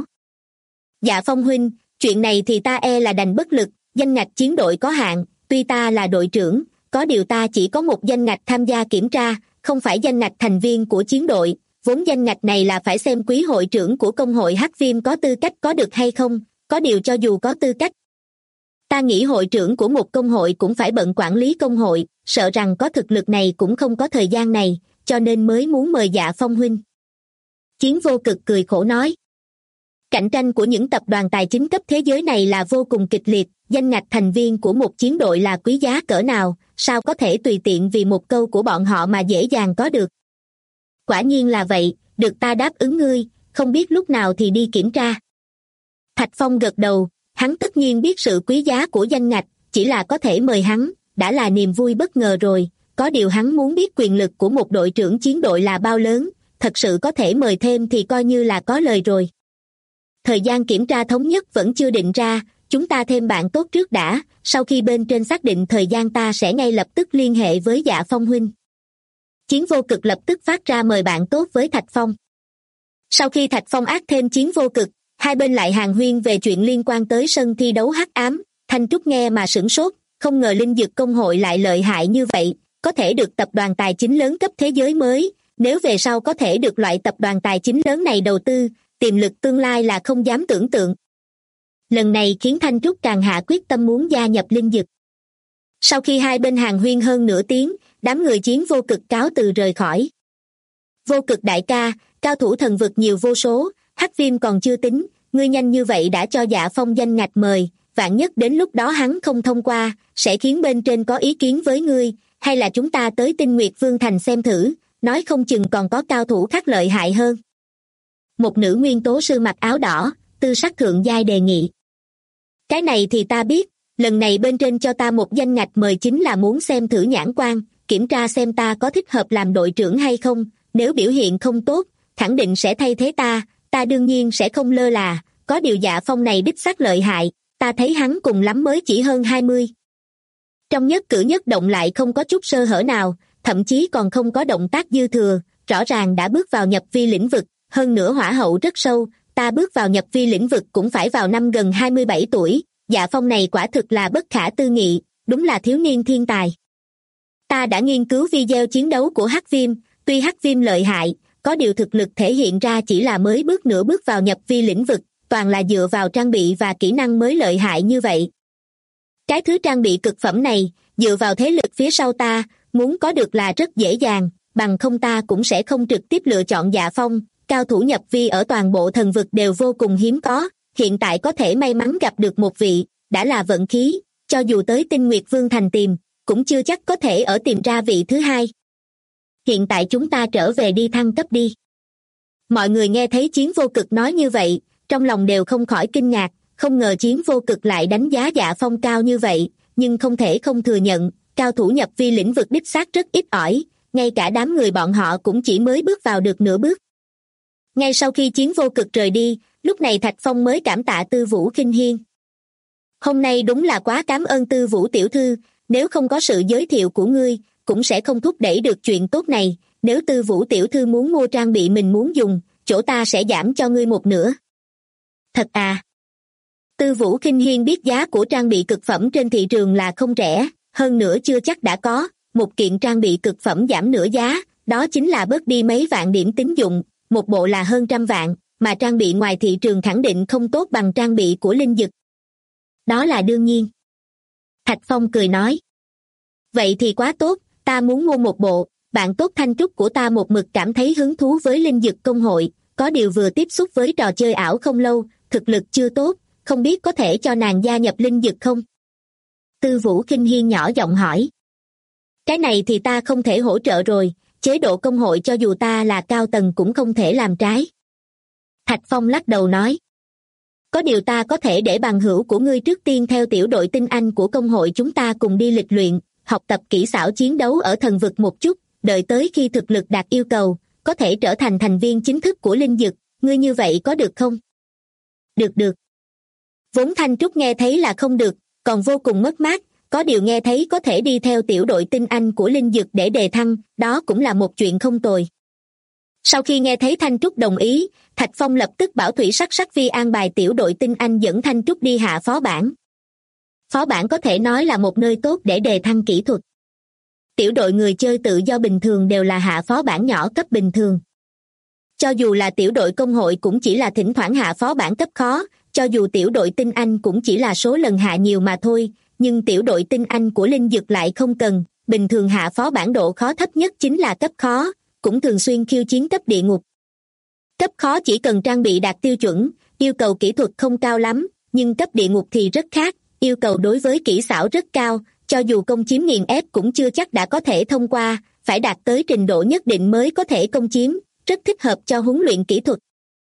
B: Dạ Phong huynh, chuyện này thì ta là đành bất lực, danh ngạch chiến đội có hạn, tuy ta là đội trưởng, có điều ta chỉ có một danh ngạch tham gia kiểm tra, không phải danh ngạch thành viên của chiến đội, vốn danh ngạch này là phải xem quý hội trưởng của công hội Hắc Viêm có tư cách có được hay không, có điều cho dù có tư cách. Ta nghĩ hội trưởng của một công hội cũng phải bận quản lý công hội, sợ rằng có thực lực này cũng không có thời gian này, cho nên mới muốn mời Dạ Phong huynh. Chiến Vô Cực cười khổ nói. Cạnh tranh của những tập đoàn tài chính cấp thế giới này là vô cùng kịch liệt, danh ngạch thành viên của một chiến đội là quý giá cỡ nào, sao có thể tùy tiện vì một câu của bọn họ mà dễ dàng có được. Quả nhiên là vậy, được ta đáp ứng ngươi, không biết lúc nào thì đi kiểm tra. Thạch Phong gật đầu, hắn tất nhiên biết sự quý giá của danh ngạch, chỉ là có thể mời hắn, đã là niềm vui bất ngờ rồi, có điều hắn muốn biết quyền lực của một đội trưởng chiến đội là bao lớn, thật sự có thể mời thêm thì coi như là có lời rồi. Thời gian kiểm tra thống nhất vẫn chưa định ra, chúng ta thêm bạn tốt trước đã, sau khi bên trên xác định thời gian ta sẽ ngay lập tức liên hệ với Dạ Phong huynh. Chiến Vô Cực lập tức phát ra mời bạn tốt với Thạch Phong. Sau khi Thạch Phong ác thêm Chiến Vô Cực, hai bên lại hàn huyên về chuyện liên quan tới sân thi đấu hắc ám, Thanh Trúc nghe mà sửng sốt, không ngờ linh dược công hội lại lợi hại như vậy, có thể được tập đoàn tài chính lớn cấp thế giới mới, nếu về sau có thể được loại tập đoàn tài chính lớn này đầu tư, tiềm lực tương lai là không dám tưởng tượng. Lần này khiến Thanh Trúc càng hạ quyết tâm muốn gia nhập linh dược. Sau khi hai bên hàn huyên hơn nửa tiếng, đám người Chiến Vô Cực cáo từ rời khỏi. Vô Cực đại ca, cao thủ thần vực nhiều vô số, Hắc Viêm còn chưa tính, ngươi nhanh như vậy đã cho Dạ Phong danh ngạch mời, vạn nhất đến lúc đó hắn không thông qua, sẽ khiến bên trên có ý kiến với ngươi, hay là chúng ta tới Tinh Nguyệt Vương Thành xem thử, nói không chừng còn có cao thủ khác lợi hại hơn. Một nữ nguyên tố sư mặc áo đỏ, tư sắc thượng giai đề nghị. Cái này thì ta biết, lần này bên trên cho ta một danh ngạch mời chính là muốn xem thử nhãn quan, kiểm tra xem ta có thích hợp làm đội trưởng hay không, nếu biểu hiện không tốt, khẳng định sẽ thay thế ta đương nhiên sẽ không lơ là, có điều Dạ Phong này đích xác lợi hại, ta thấy hắn cùng lắm mới chỉ hơn 20. Trong nhất cử nhất động lại không có chút sơ hở nào, thậm chí còn không có động tác dư thừa, rõ ràng đã bước vào nhập vi lĩnh vực, hơn nữa hỏa hậu rất sâu, ta bước vào nhập vi lĩnh vực cũng phải vào năm gần 27 tuổi, Dạ Phong này quả thực là bất khả tư nghị, đúng là thiếu niên thiên tài. Ta đã nghiên cứu video chiến đấu của Hắc Viêm, tuy Hắc Viêm lợi hại, có điều thực lực thể hiện ra chỉ là mới nửa bước vào nhập vi lĩnh vực, toàn là dựa vào trang bị và kỹ năng mới lợi hại như vậy. Cái thứ trang bị cực phẩm này, dựa vào thế lực phía sau ta, muốn có được là rất dễ dàng, bằng không ta cũng sẽ không trực tiếp lựa chọn Dạ Phong, cao thủ nhập vi ở toàn bộ thần vực đều vô cùng hiếm có, hiện tại có thể may mắn gặp được một vị, đã là vận khí, cho dù tới Tinh Nguyệt Vương Thành tìm, cũng chưa chắc có thể ở tìm ra vị thứ hai. Hiện tại chúng ta trở về đi thăng cấp đi. Mọi người nghe thấy Chiến Vô Cực nói như vậy, trong lòng đều không khỏi kinh ngạc, không ngờ Chiến Vô Cực lại đánh giá Dạ Phong cao như vậy, nhưng không thể không thừa nhận, cao thủ nhập vi lĩnh vực đích xác rất ít ỏi, ngay cả đám người bọn họ cũng chỉ mới bước vào được nửa bước. Ngay sau khi Chiến Vô Cực rời đi, lúc này Thạch Phong mới cảm tạ Tư Vũ Khinh Hiên. Hôm nay đúng là quá cảm ơn Tư Vũ tiểu thư, nếu không có sự giới thiệu của ngươi, cũng sẽ không thúc đẩy được chuyện tốt này, nếu Tư Vũ tiểu thư muốn mua trang bị mình muốn dùng, chỗ ta sẽ giảm cho ngươi một nửa. Thật à? Tư Vũ Khinh Hiên biết giá của trang bị cực phẩm trên thị trường là không rẻ, hơn nữa chưa chắc đã có, một kiện trang bị cực phẩm giảm nửa giá, đó chính là bớt đi mấy vạn điểm tín dụng, một bộ là hơn 100 vạn, mà trang bị ngoài thị trường khẳng định không tốt bằng trang bị của Linh Dực. Đó là đương nhiên. Thạch Phong cười nói. Vậy thì quá tốt, ta muốn mua một bộ, bạn tốt Thanh Trúc của ta một mực cảm thấy hứng thú với Linh Dực công hội, có điều vừa tiếp xúc với trò chơi ảo không lâu, thực lực chưa tốt, không biết có thể cho nàng gia nhập Linh Dực không? Tư Vũ Khinh Hiên nhỏ giọng hỏi. Cái này thì ta không thể hỗ trợ rồi, chế độ công hội cho dù ta là cao tầng cũng không thể làm trái. Thạch Phong lắc đầu nói. Có điều ta có thể để bằng hữu của ngươi trước tiên theo tiểu đội tinh anh của công hội chúng ta cùng đi lịch luyện, học tập kỹ xảo chiến đấu ở thần vực một chút, đợi tới khi thực lực đạt yêu cầu, có thể trở thành thành viên chính thức của Linh Dực, ngươi như vậy có được không? Được. Vốn Thanh Trúc nghe thấy là không được, còn vô cùng mất mát, có điều nghe thấy có thể đi theo tiểu đội tinh anh của Linh Dực để đề thăng, đó cũng là một chuyện không tồi. Sau khi nghe thấy Thanh Trúc đồng ý, Thạch Phong lập tức bảo Thủy Sắc Vi an bài tiểu đội tinh anh dẫn Thanh Trúc đi hạ phó bản. Phó bản có thể nói là một nơi tốt để đề thăng kỹ thuật. Tiểu đội người chơi tự do bình thường đều là hạ phó bản nhỏ cấp bình thường. Cho dù là tiểu đội công hội cũng chỉ là thỉnh thoảng hạ phó bản cấp khó, cho dù tiểu đội tinh anh cũng chỉ là số lần hạ nhiều mà thôi, nhưng tiểu đội tinh anh của Linh Dực lại không cần, bình thường hạ phó bản độ khó thấp nhất chính là cấp khó, cũng thường xuyên khiêu chiến cấp địa ngục. Cấp khó chỉ cần trang bị đạt tiêu chuẩn, yêu cầu kỹ thuật không cao lắm, nhưng cấp địa ngục thì rất khác, yêu cầu đối với kỹ xảo rất cao, cho dù công chiếm nghiền ép cũng chưa chắc đã có thể thông qua, phải đạt tới trình độ nhất định mới có thể công chiếm, rất thích hợp cho huấn luyện kỹ thuật.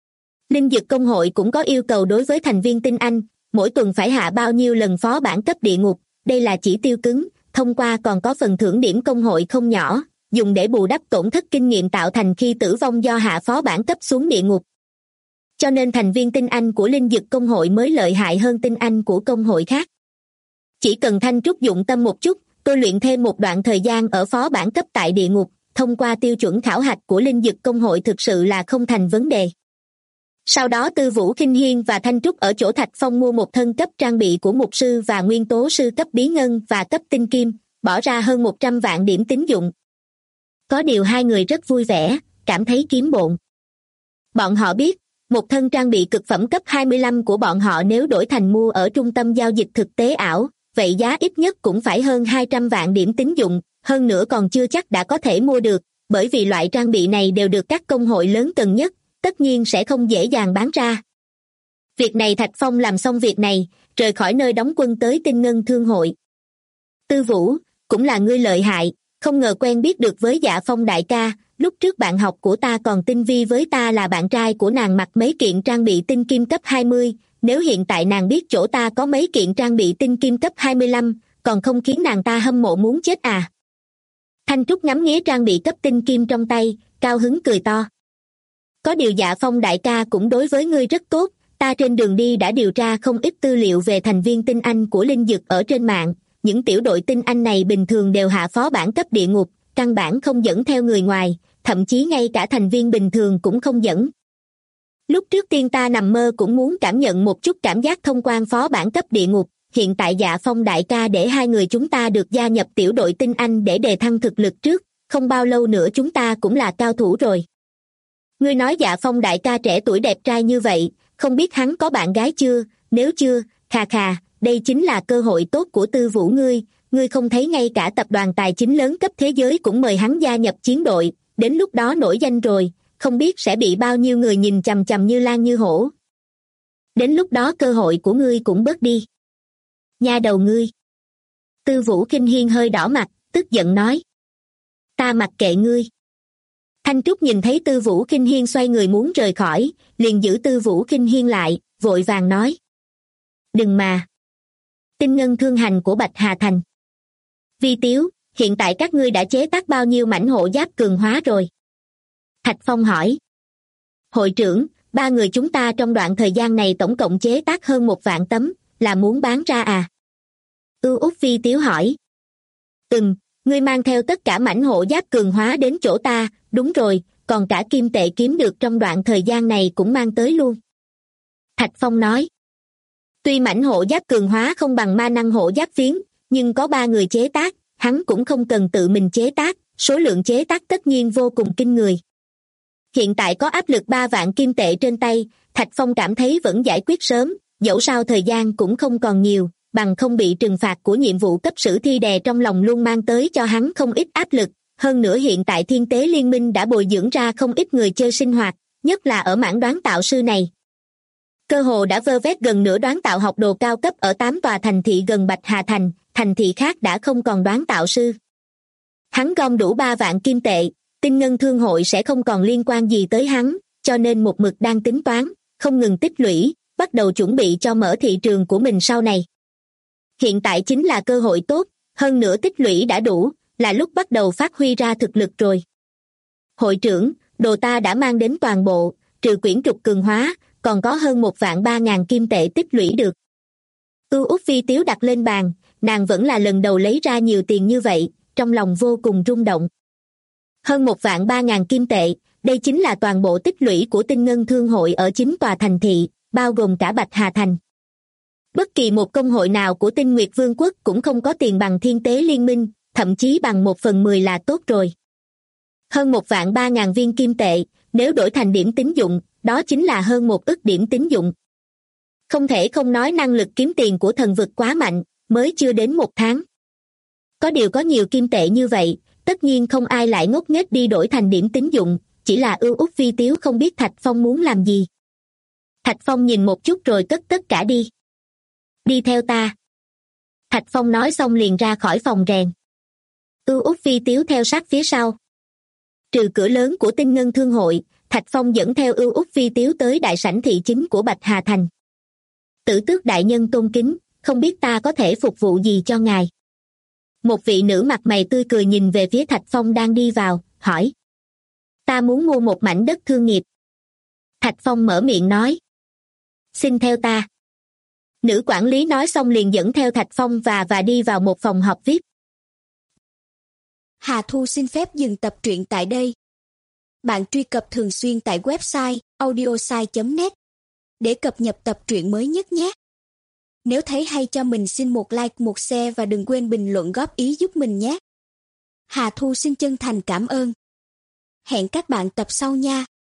B: Linh Dực công hội cũng có yêu cầu đối với thành viên tinh anh, mỗi tuần phải hạ bao nhiêu lần phó bản cấp địa ngục, đây là chỉ tiêu cứng, thông qua còn có phần thưởng điểm công hội không nhỏ, dùng để bù đắp tổn thất kinh nghiệm tạo thành khi tử vong do hạ phó bản cấp xuống địa ngục. Cho nên thành viên tinh anh của Linh Dực công hội mới lợi hại hơn tinh anh của công hội khác. Chỉ cần Thanh Trúc dụng tâm một chút, tôi luyện thêm một đoạn thời gian ở phó bản cấp tại địa ngục, thông qua tiêu chuẩn khảo hạch của Linh Dực công hội thực sự là không thành vấn đề. Sau đó Tư Vũ Khinh Hiên và Thanh Trúc ở chỗ Thạch Phong mua một thân cấp trang bị của mục sư và nguyên tố sư cấp bí ngân và cấp tinh kim, bỏ ra hơn 100 vạn điểm tín dụng. Có điều hai người rất vui vẻ, cảm thấy kiếm bộn. Bọn họ biết, một thân trang bị cực phẩm cấp 25 của bọn họ nếu đổi thành mua ở trung tâm giao dịch thực tế ảo, vậy giá ít nhất cũng phải hơn 200 vạn điểm tín dụng, hơn nữa còn chưa chắc đã có thể mua được, bởi vì loại trang bị này đều được các công hội lớn cần nhất, tất nhiên sẽ không dễ dàng bán ra. Việc này Thạch Phong làm xong việc này, rời khỏi nơi đóng quân tới Tinh Ngân Thương hội. Tư Vũ, cũng là ngươi lợi hại, không ngờ quen biết được với Dạ Phong đại ca, lúc trước bạn học của ta còn tinh vi với ta là bạn trai của nàng mặc mấy kiện trang bị tinh kim cấp 20, nếu hiện tại nàng biết chỗ ta có mấy kiện trang bị tinh kim cấp 25, còn không khiến nàng ta hâm mộ muốn chết à. Thanh Trúc ngắm nghía trang bị cấp tinh kim trong tay, cao hứng cười to. Có điều Dạ Phong đại ca cũng đối với ngươi rất tốt, ta trên đường đi đã điều tra không ít tư liệu về thành viên tinh anh của linh dực ở trên mạng, những tiểu đội tinh anh này bình thường đều hạ phó bản cấp địa ngục, căn bản không dẫn theo người ngoài, thậm chí ngay cả thành viên bình thường cũng không dẫn. Lúc trước tiên ta nằm mơ cũng muốn cảm nhận một chút cảm giác thông quan phó bản cấp địa ngục, hiện tại Dạ Phong đại ca để hai người chúng ta được gia nhập tiểu đội tinh anh để đề thăng thực lực trước, không bao lâu nữa chúng ta cũng là cao thủ rồi. Ngươi nói Dạ Phong đại ca trẻ tuổi đẹp trai như vậy, không biết hắn có bạn gái chưa, nếu chưa, khà khà, đây chính là cơ hội tốt của Tư Vũ ngươi không thấy ngay cả tập đoàn tài chính lớn cấp thế giới cũng mời hắn gia nhập chiến đội, đến lúc đó nổi danh rồi, không biết sẽ bị bao nhiêu người nhìn chằm chằm như lan như hổ. Đến lúc đó cơ hội của ngươi cũng bớt đi. Nha đầu ngươi. Tư Vũ Kinh Hiên hơi đỏ mặt, tức giận nói. Ta mặc kệ ngươi. Thanh Trúc nhìn thấy Tư Vũ Kinh Hiên xoay người muốn rời khỏi, liền giữ Tư Vũ Kinh Hiên lại, vội vàng nói. Đừng mà. Tinh ngân thương hành của Bạch Hà Thành. Vi Tiếu, hiện tại các ngươi đã chế tác bao nhiêu mảnh hộ giáp cường hóa rồi? Thạch Phong hỏi. Hội trưởng, 3 người chúng ta trong đoạn thời gian này tổng cộng chế tác hơn 1 vạn tấm, là muốn bán ra à? Út Vi Tiếu hỏi. Ngươi mang theo tất cả mảnh hộ giáp cường hóa đến chỗ ta, đúng rồi, còn cả kim tệ kiếm được trong đoạn thời gian này cũng mang tới luôn. Thạch Phong nói. Tuy mảnh hộ giáp cường hóa không bằng ma năng hộ giáp phiến, nhưng có 3 người chế tác, hắn cũng không cần tự mình chế tác, số lượng chế tác tất nhiên vô cùng kinh người. Hiện tại có áp lực 3 vạn kim tệ trên tay, Thạch Phong cảm thấy vẫn giải quyết sớm, dẫu sao thời gian cũng không còn nhiều, bằng không bị trừng phạt của nhiệm vụ cấp sử thi đè trong lòng luôn mang tới cho hắn không ít áp lực. Hơn nữa hiện tại Thiên Tế Liên minh đã bồi dưỡng ra không ít người chơi sinh hoạt, nhất là ở mảng đoán tạo sư này. Cơ hồ đã vơ vét gần nửa đoán tạo học đồ cao cấp ở 8 tòa thành thị gần Bạch Hà Thành, thành thị khác đã không còn đoán tạo sư. Hắn gom đủ 3 vạn kim tệ, Tinh Ngân Thương hội sẽ không còn liên quan gì tới hắn, cho nên một mực đang tính toán, không ngừng tích lũy, bắt đầu chuẩn bị cho mở thị trường của mình sau này. Hiện tại chính là cơ hội tốt, hơn nữa tích lũy đã đủ, là lúc bắt đầu phát huy ra thực lực rồi. Hội trưởng, đồ ta đã mang đến toàn bộ, trừ quyển trục cường hóa, còn có hơn 1.300.000 kim tệ tích lũy được. Út Vi Tiếu đặt lên bàn, nàng vẫn là lần đầu lấy ra nhiều tiền như vậy, trong lòng vô cùng rung động. Hơn 1.300.000 kim tệ, đây chính là toàn bộ tích lũy của Tinh Ngân Thương hội ở 9 tòa thành thị, bao gồm cả Bạch Hà Thành. Bất kỳ một công hội nào của Tinh Nguyệt Vương quốc cũng không có tiền bằng Thiên Tế Liên minh, thậm chí bằng 1/10 là tốt rồi. Hơn 1.300.000 viên kim tệ, nếu đổi thành điểm tín dụng, đó chính là hơn 1 ức điểm tín dụng. Không thể không nói năng lực kiếm tiền của thần vực quá mạnh, mới chưa đến 1 tháng. Có điều có nhiều kim tệ như vậy, tất nhiên không ai lại ngốc nghếch đi đổi thành điểm tín dụng, chỉ là Út Vi Tiếu không biết Thạch Phong muốn làm gì. Thạch Phong nhìn một chút rồi cất tất cả đi. Đi theo ta. Thạch Phong nói xong liền ra khỏi phòng rèn. Út Vi Tiếu theo sát phía sau. Trừ cửa lớn của Tinh Ngân Thương hội, Thạch Phong dẫn theo Út Vi Tiếu tới đại sảnh thị chính của Bạch Hà Thành. Tử tước đại nhân tôn kính, không biết ta có thể phục vụ gì cho ngài. Một vị nữ mặt mày tươi cười nhìn về phía Thạch Phong đang đi vào, hỏi. Ta muốn mua một mảnh đất thương nghiệp. Thạch Phong mở miệng nói. Xin theo ta. Nữ quản lý nói xong liền dẫn theo Thạch Phong và đi vào một phòng họp VIP.
C: Hà Thu xin phép dừng tập truyện tại đây. Bạn truy cập thường xuyên tại website audiosai.net để cập nhật tập truyện mới nhất nhé. Nếu thấy hay cho mình xin một like, một share và đừng quên bình luận góp ý giúp mình nhé. Hà Thu xin chân thành cảm ơn. Hẹn các bạn tập sau nha.